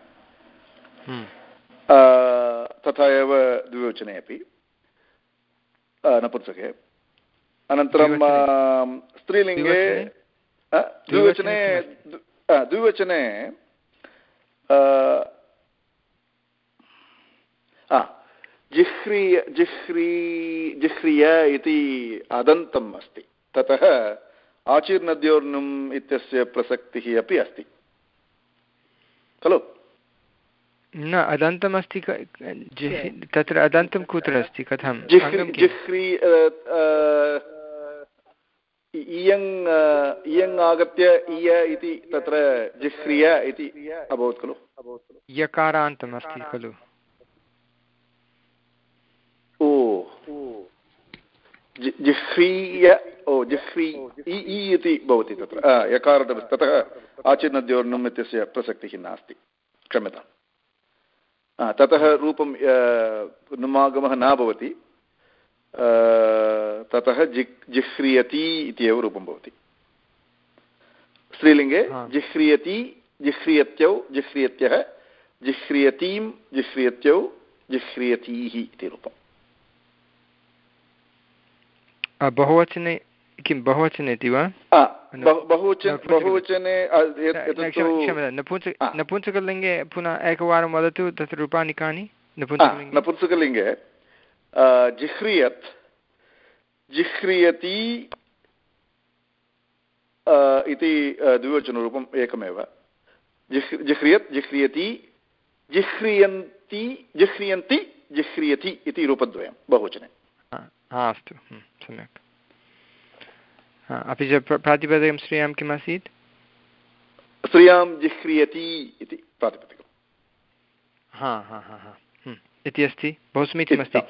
तथा एव द्विवचने अपि नपुंसके अनन्तरं स्त्रीलिङ्गे द्विवचने द्विवचने जिह्रिय जिह्री जिह्रिय इति अदन्तम् अस्ति ततः आचीर्नद्योर्नुम् इत्यस्य प्रसक्तिः अपि अस्ति खलु न अदन्तमस्ति तत्र अदन्तं कुत्र अस्ति कथं जिह्री इयङ् इयङ् आगत्य इय इति तत्र जिह्रिय इति अभवत् खलु यकारान्तम् अस्ति खलु ओ जिह्रीय ओ जिह्री इ इति भवति तत्र यकारः ततः आचीर्नद्योर्नुम् इत्यस्य प्रसक्तिः नास्ति क्षम्यताम् ततः रूपं नुमागमः न भवति ततः जि जिह्रियति इति एव रूपं भवति स्त्रीलिङ्गे जिह्रियति जिह्रियत्यौ जिह्रियत्यः जिह्रियतीं जिह्रियत्यौ जिह्रियतीः इति रूपम् बहुवचने किं बहुवचने इति वा बहुवचने बहुवचने नपुंसकलिङ्गे पुनः एकवारं वदतु तत्र रूपाणि कानि नपुंसकलिङ्गे जिह्रियत् जिह्रियति इति द्विवचनरूपम् एकमेव जिह्रियत् जिह्रियति जिह्रियन्ति जिह्रियन्ति जिह्रियति इति रूपद्वयं बहुवचने अस्तु सम्यक् अपि च प्रातिपदिकं श्रियां किम् आसीत् श्रियां जिह्रियति इति प्रातिपदिकं हा हा हा हा इति अस्ति बहु समीचीनमस्ति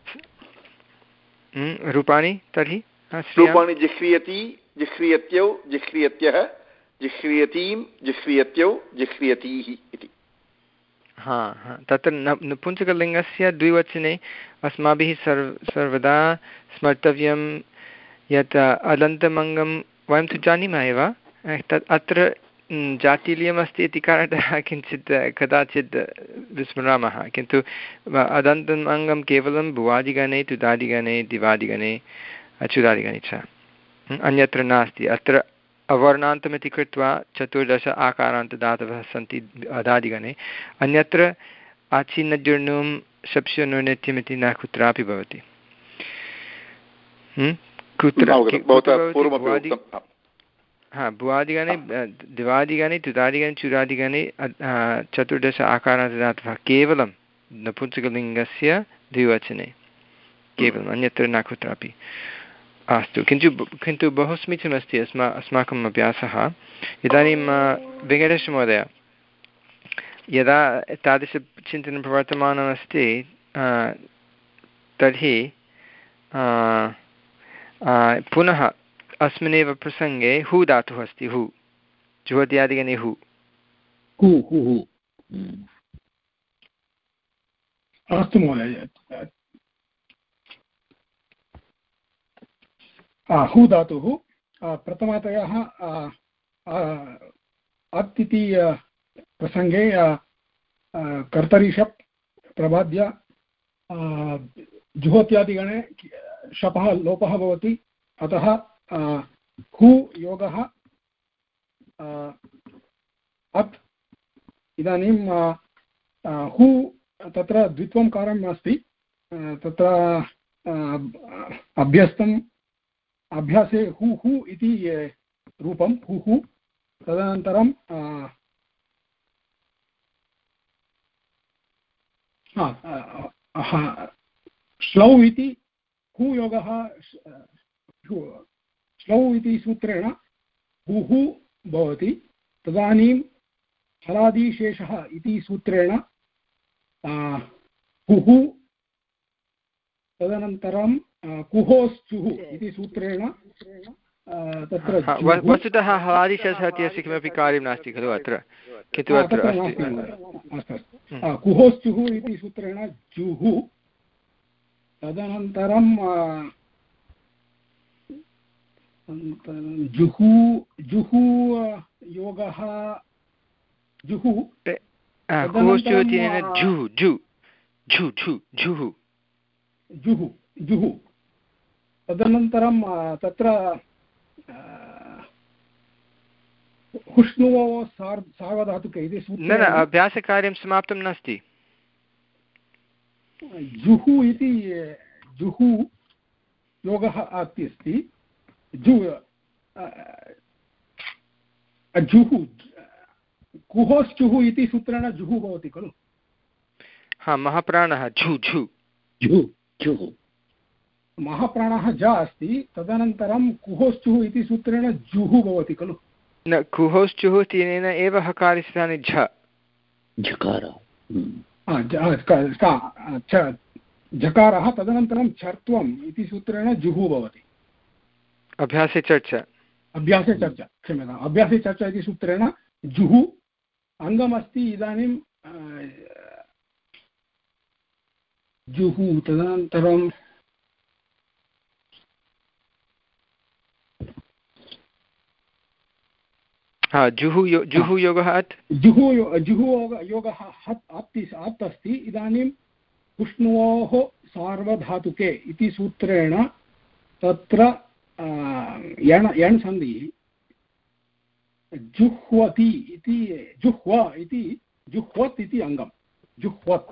रूपाणि तर्हि रूपाणि जिह्रियति जिह्रियत्यौ जिह्रियत्यः जिह्रियतीं जिह्रियत्यौ जिह्रियतीः इति हा हा तत्र नपुंसकलिङ्गस्य द्विवचने अस्माभिः सर्व सर्वदा स्मर्तव्यं यत् अदन्तमङ्गं वयं तु जानीमः एव तत् अत्र जातीयमस्ति इति कारणतः किञ्चित् कदाचित् विस्मरामः किन्तु अदन्तम् अङ्गं केवलं भुवादिगणे तुदादिगणे दिवादिगणे अचुरादिगणे च अन्यत्र नास्ति अत्र अवर्णान्तमिति कृत्वा चतुर्दश आकारान्तदातवः सन्ति अदादिगणे अन्यत्र आचिन्नद्युर्नुं शप्स्योनुनित्यमिति न कुत्रापि भवति कुत्र हा भुवादिगणे दिवादिगणे तुदादिगणे चुरादिगणे चतुर्दश आकारान्तदातवः केवलं नपुंसकलिङ्गस्य द्विवचने केवलम् अन्यत्र न कुत्रापि अस्तु किन्तु किन्तु बहु समीचीनमस्ति अस्मा अस्माकम् अभ्यासः इदानीं वेङ्कटेशमहोदय यदा तादृशचिन्तनं प्रवर्तमानमस्ति तर्हि पुनः अस्मिन्नेव प्रसङ्गे हु धातुः अस्ति हु जुहोत्यादिगणे हु हु हु हु अस्तु महोदय हु धातुः प्रथमतया अत् इति प्रसङ्गे कर्तरि शप् प्रबाद्य जुहोत्यादिगणे शपः लोपः भवति अतः हु योगः अत् इदानीं हु तत्र द्वित्वं कार्यम् अस्ति तत्र अभ्यस्तम् अभ्यासे हु हु इति रूपं हु हु तदनन्तरं श्लौ इति हु योगः श्लौ इति सूत्रेण हु हु भवति तदानीं हलादिशेषः इति सूत्रेण हु हु तदनन्तरं कुहोश्चुः इति सूत्रेण तत्र वस्तुतः हलादिशः इत्यस्य किमपि कार्यं नास्ति खलु अत्र किन्तु अत्र कुहोश्चुः इति सूत्रेण जुः तदनन्तरं जुहु जुहु योगः जुहु जुहु जुहु तदनन्तरं तत्र हुष्णुवो सार्वधातुक इति सूत्रेण न अभ्यासकार्यं समाप्तं नास्ति जुहु इति जुहु योगः अस्ति जु जुहु कुहोश्चुः इति सूत्रेण जुहु भवति खलु हा महाप्राणः झु झु झु झुः महाप्राणः ज अस्ति तदनन्तरं कुहोश्चुः इति सूत्रेण जुहु भवति खलु न कुहोश्चुः तेन एव हकारस्थाने झ झकार झकारः तदनन्तरं छर्त्वम् इति सूत्रेण जुहु भवति अभ्यासे चर्चा अभ्यासे चर्चा क्षम्यताम् अभ्यासे चर्चा इति सूत्रेण जुहु अङ्गमस्ति इदानीं जुहु तदनन्तरं हा जुहु जुहु योगः अत् जुहु जुहु योगः हत् अत् अत् अस्ति इदानीं विष्णोः सार्वधातुके इति सूत्रेण तत्र यण् यण् सन्धिः जुह्वति इति जुह्व इति जुह्वत् इति अङ्गं जुह्वत्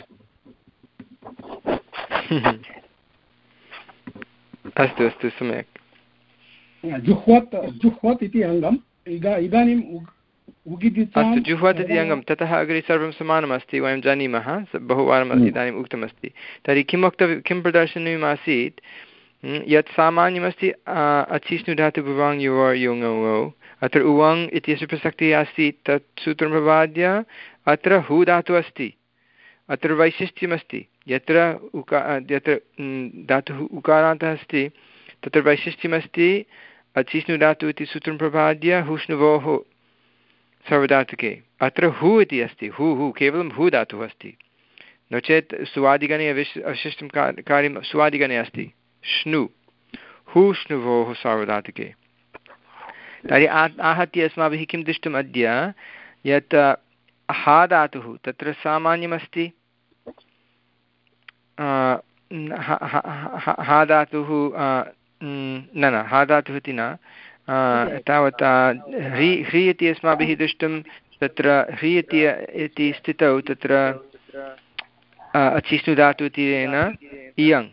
अस्तु अस्तु सम्यक् जुह्वत् जुह्वत् इति अङ्गम् इदानीम् अस्तु जुह्वत् इति अङ्गं ततः अग्रे सर्वं समानमस्ति वयं जानीमः बहुवारम् इदानीम् उक्तमस्ति तर्हि किं वक्तव्यं किं प्रदर्शनीयमासीत् यत् सामान्यमस्ति अचिष्णुधातुभुवाङ् योर् योङौ अत्र उवाङ् इत्यस्य प्रसक्तिः अस्ति तत् सूत्रं प्रपाद्य अत्र हु धातुः अस्ति अत्र वैशिष्ट्यमस्ति यत्र उका यत्र धातुः उकारान्तः अस्ति तत्र वैशिष्ट्यमस्ति अचिष्णुधातुः इति सूत्रं प्रपाद्य हुष्णुवोः सर्वधातुके अत्र हु इति अस्ति हु हु केवलं हु धातुः अस्ति नो चेत् सुवादिगणे अविश् अवशिष्टं कार्यं सुवादिगणे अस्ति श्नु हुष्णुवोः सार्वधातुके तर्हि आहत्य अस्माभिः किं दृष्टम् अद्य यत् हा धातुः तत्र सामान्यमस्ति हा धातुः न न हा धातुः इति न तावत् ह्री ह्री इति अस्माभिः दृष्टं तत्र ह्री इति स्थितौ तत्र अचिष्णुधातुः इत्यनेन इयङ्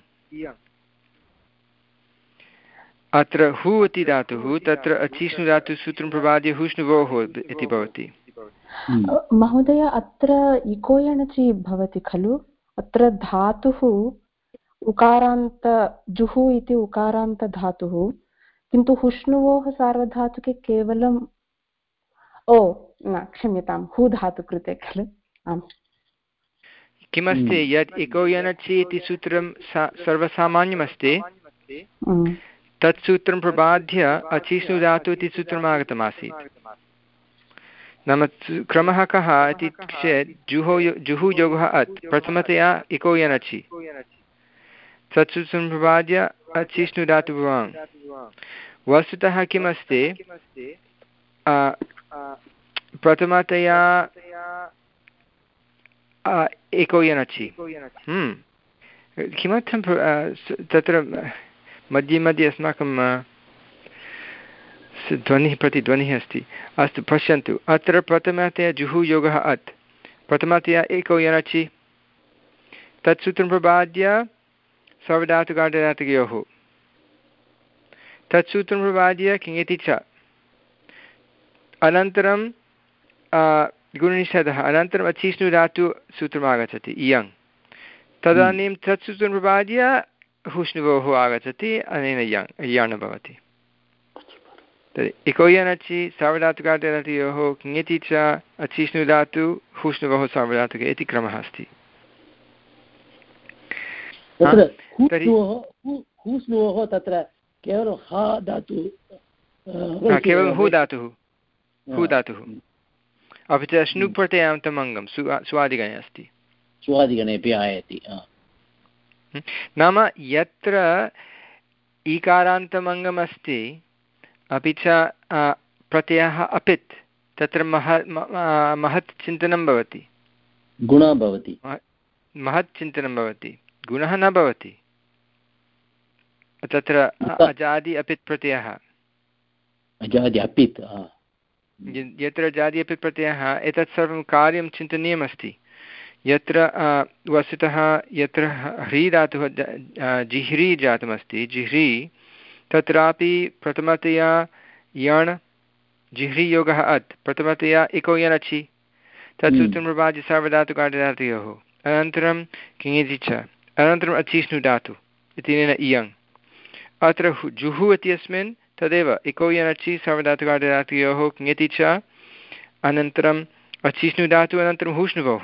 अत्र हु इति धातुः तत्र अचिष्णुधातुः सूत्रं प्रपाद्य हुष्णुवोः इति भवति महोदय अत्र इकोयणचि भवति खलु अत्र धातुः उकारान्त जुहु इति उकारान्त धातुः किन्तु हुष्णुवोः सार्वधातुके केवलं ओ न क्षम्यतां हु धातु कृते खलु आम् किमस्ति यत् इको यणचि इति सूत्रं सर्वसामान्यमस्ति तत् सूत्रं प्रबाध्य अचिष्णुधातु इति सूत्रम् आगतमासीत् नाम क्रमः कः इति चेत् जुहो जुहु योगः अत् प्रथमतया इको यणचि तत् सूत्रं प्रबाध्य अचिष्णुधातु भवान् वस्तुतः किमस्ति प्रथमतया एको यणचि किमर्थं तत्र मध्ये मध्ये अस्माकं ध्वनिः प्रतिध्वनिः अस्ति अस्तु पश्यन्तु अत्र प्रथमतया जुहु योगः अत् प्रथमतया एको यणचि तत् सूत्रं प्रबाद्य सार्वधातुकार्धधातुकयोः तत् सूत्रं प्रबाद्य किङिति च अनन्तरं गुणनिषेधः अनन्तरम् अचिष्णुधातु सूत्रम् आगच्छति इयङ् तदानीं तत् सूत्रं प्रबाद्य हुष्णुवोः आगच्छति अनेन यङ् यण् भवति तर्हि इको यणचि सार्वधातुकार्धधातुकयोः किङिति च अचिष्णुधातु हुष्णुवोः सार्वधातुके इति क्रमः अस्ति हुष्णुवोः तत्र केवलं हा धातु केवलं हू धातुः हू धातुः अपि च श्नुक् प्रत्ययान्तम् अङ्गं स्वादिगणे अस्ति स्वादिगणेपि आयाति नाम यत्र ईकारान्तम् अङ्गमस्ति अपि च प्रत्ययः अपित् तत्र महत् महत् चिन्तनं भवति गुणः भवति महत् चिन्तनं भवति गुणः न भवति तत्र अजादि अपित् प्रत्ययः अजादि अपित् यत्र अजादि अपित् प्रत्ययः एतत् सर्वं कार्यं चिन्तनीयमस्ति यत्र वस्तुतः यत्र ह्री धातुः जिह्री जातमस्ति जिह्री तत्रापि प्रथमतया यण् जिह्री योगः अत् प्रथमतया इको यणचि तत् सूत्रं प्रभाज्य सार्वधातुकार्धधातुयोः अनन्तरं किङिति च अनन्तरम् अचिष्णु धातु इत्यनेन इयङ् अत्र जुहु इत्यस्मिन् तदेव इको यणचि सार्वधातुकार्धधातुयोः किङिति च अनन्तरम् अचिष्णु धातु अनन्तरं हुष्णुवोः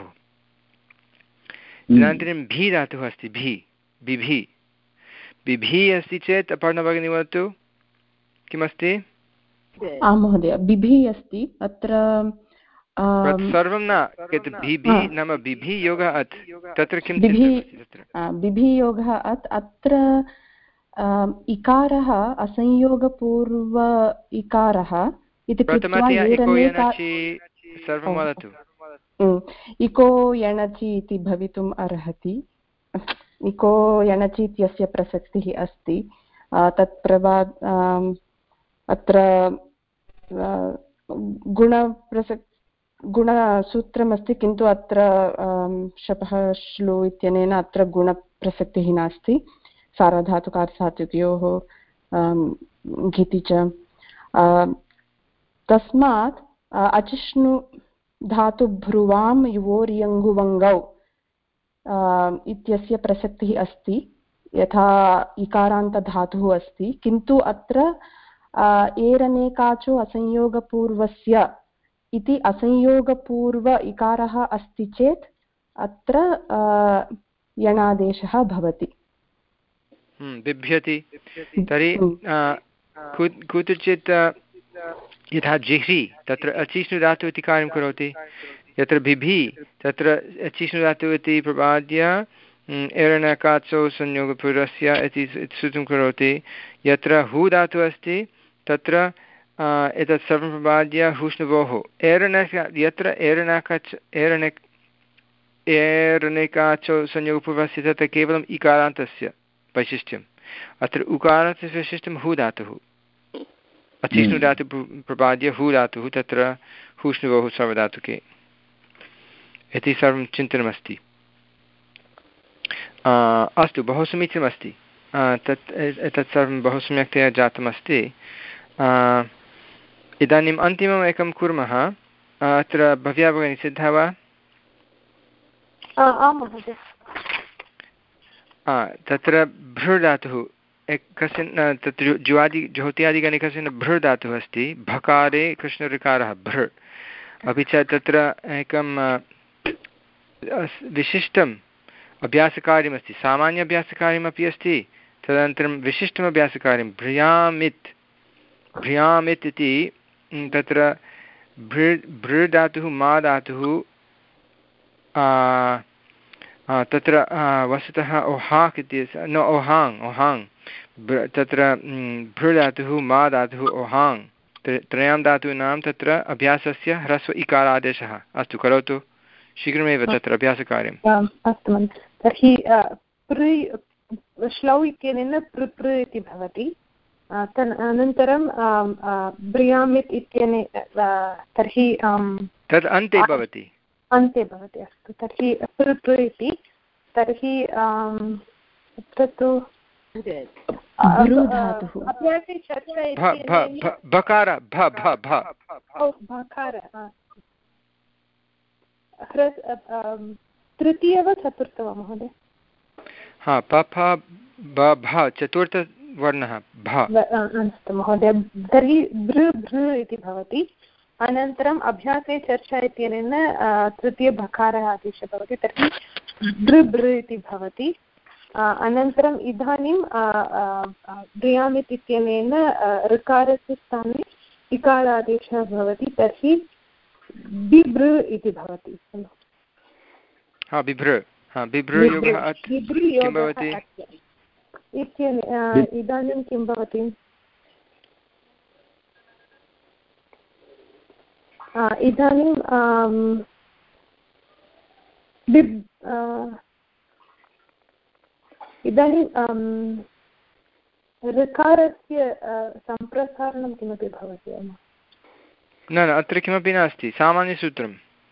अनन्तरं भी धातुः अस्ति भी बिभि बिभि अस्ति चेत् अपर्णभगिनी वदतु किमस्ति आं महोदय बिभि अस्ति अत्र सर्वं न यत् बिभि नाम बिभि योगः अत् तत्र किं बिभि योगः अत् अत्र इकारः असंयोगपूर्व इकारः इति कृत्वा सर्वं वदतु इको यणचि इति भवितुम् अर्हति इको यणचि इत्यस्य प्रसक्तिः अस्ति तत् प्रभा अत्र गुणप्रसक् गुणसूत्रमस्ति किन्तु अत्र शपः श्लू इत्यनेन अत्र गुणप्रसक्तिः नास्ति सार्वधातुकार्धधातुकयोः घिति च तस्मात् अचिष्णु धातु भ्रुवां युवोर्यङ्गुवङ्गौ इत्यस्य प्रसक्तिः अस्ति यथा इकारान्तधातुः अस्ति किन्तु अत्र एरनेकाचो असंयोगपूर्वस्य इति असंयोगपूर्व इकारः अस्ति चेत् अत्र यणादेशः भवति बिभ्यति तर्हि कुत्रचित् यथा जिह्री तत्र अचिष्णु धातुः इति कार्यं करोति यत्र बिभि तत्र अचिष्णु धातुः इति प्रपाद्य एरनकाचो संयोगपूर्वस्य इति सूत्रं करोति यत्र हू धातुः अस्ति तत्र एतत् सर्वं प्रपाद्य हुष्णुवोः एरनक यत्र एरनकाच एरनक् एरनेकाचो संयोगपूर्वस्य तत्र केवलम् इकारान्तस्य वैशिष्ट्यम् अत्र उकारान्तस्य वैशिष्ट्यं हू धातुः अचिष्णु धातु प्रपाद्य हू धातुः तत्र हुष्णुवोः सर्वधातुके इति सर्वं चिन्तनमस्ति अस्तु बहु समीचीनमस्ति तत् एतत् सर्वं बहु सम्यक्तया जातमस्ति इदानीम् अन्तिमम् एकं कुर्मः अत्र भव्या भगिनी सिद्धा वा आं महोदय तत्र भृ धातुः कश्चन तत्र ज्वादि ज्योत्यादिगणे कश्चन भृ धातुः अस्ति भकारे कृष्णऋकारः भृ अपि च तत्र एकं विशिष्टम् अभ्यासकार्यमस्ति सामान्य अभ्यासकार्यमपि अस्ति तदनन्तरं विशिष्टम् अभ्यासकार्यं भ्रियामित् भ्रियामित् इति तत्र भृ भृ धातुः मा धातुः तत्र वस्तुतः ओहाक् इति न ओहाङ् ओहाङ् तत्र भृ धातुः मा धातुः ओहाङ् त्रयां धातूनां तत्र अभ्यासस्य ह्रस्व इकारादेशः अस्तु करोतु शीघ्रमेव तत्र अभ्यासकार्यम् अस्तु तर्हि पृ श्लौ इत्यनेन पृ पृ इति भवति अनन्तरं ब्रियामित् इत्यने तर्हि तद् अन्ते भवति अन्ते भवति अस्तु तर्हि पृ पृ इति तर्हि तत्र तु अभ्यासे चर्चा भकार भ भ भ भकार तृतीय वा चतुर्थ वा महोदय हा प फ ब भ चतुर्थवर्णः भ अस्तु महोदय तर्हि भृ भृ इति भवति अनन्तरम् अभ्यासे चर्चा इत्यनेन तृतीयभकारः आदेशः भवति तर्हि भृ भृ इति भवति अनन्तरम् इदानीं ब्रियामित् इत्यनेन ऋकारस्य स्थाने इकारादेशः भवति तर्हि बिभृ इति भवति खलु हा बिभृ हा बिभृ योगः किं भवति इदानीं किं भवति इदानीं इदानीं ऋकारस्य सम्प्रसारणं किमपि भवति वा न न अत्र किमपि नास्ति सामान्यसूत्रं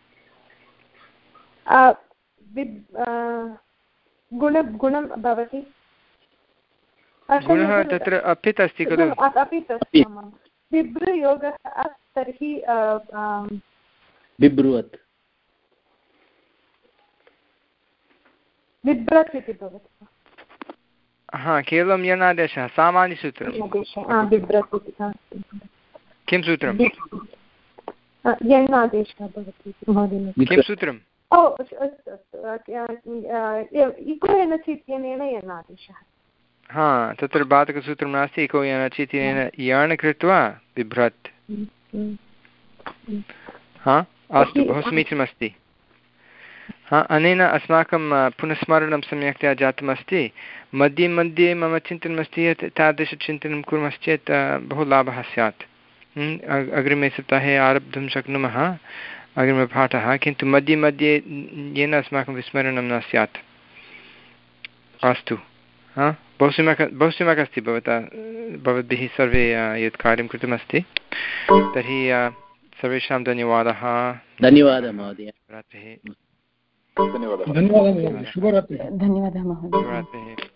गुण गुणं भवति गुणः तत्र अपित् अस्ति खलु अपित् अस्ति बिभ्रयोगः तर्हि बिभ्रुवत् बिभ्रत् इति भवति हा केवलं यणादेशः सामान्यसूत्रं किं सूत्रं यणादेशः भवति किं सूत्रं ओ अस्तु अस्तु इको एनचि इत्यनेन यणादेशः हा तत्र बाधकसूत्रं नास्ति इको यणचि इत्यनेन यण् कृत्वा बिभ्रत् हा अस्तु बहु समीचीनमस्ति हा अनेन अस्माकं पुनस्मरणं सम्यक्तया जातमस्ति मध्ये मध्ये मम चिन्तनमस्ति यत् तादृशचिन्तनं कुर्मश्चेत् बहु लाभः स्यात् अग्रिमे सप्ताहे आरब्धुं शक्नुमः अग्रिमपाठः किन्तु मध्ये मध्ये येन अस्माकं विस्मरणं न स्यात् अस्तु हा बहु सम्यक् बहु सम्यक् अस्ति भवता भवद्भिः सर्वे यत् कार्यं कृतमस्ति तर्हि सर्वेषां धन्यवादः धन्यवादः महोदय धन्यवादः धन्यवादः शुभरात्रिः धन्यवादः महोदय।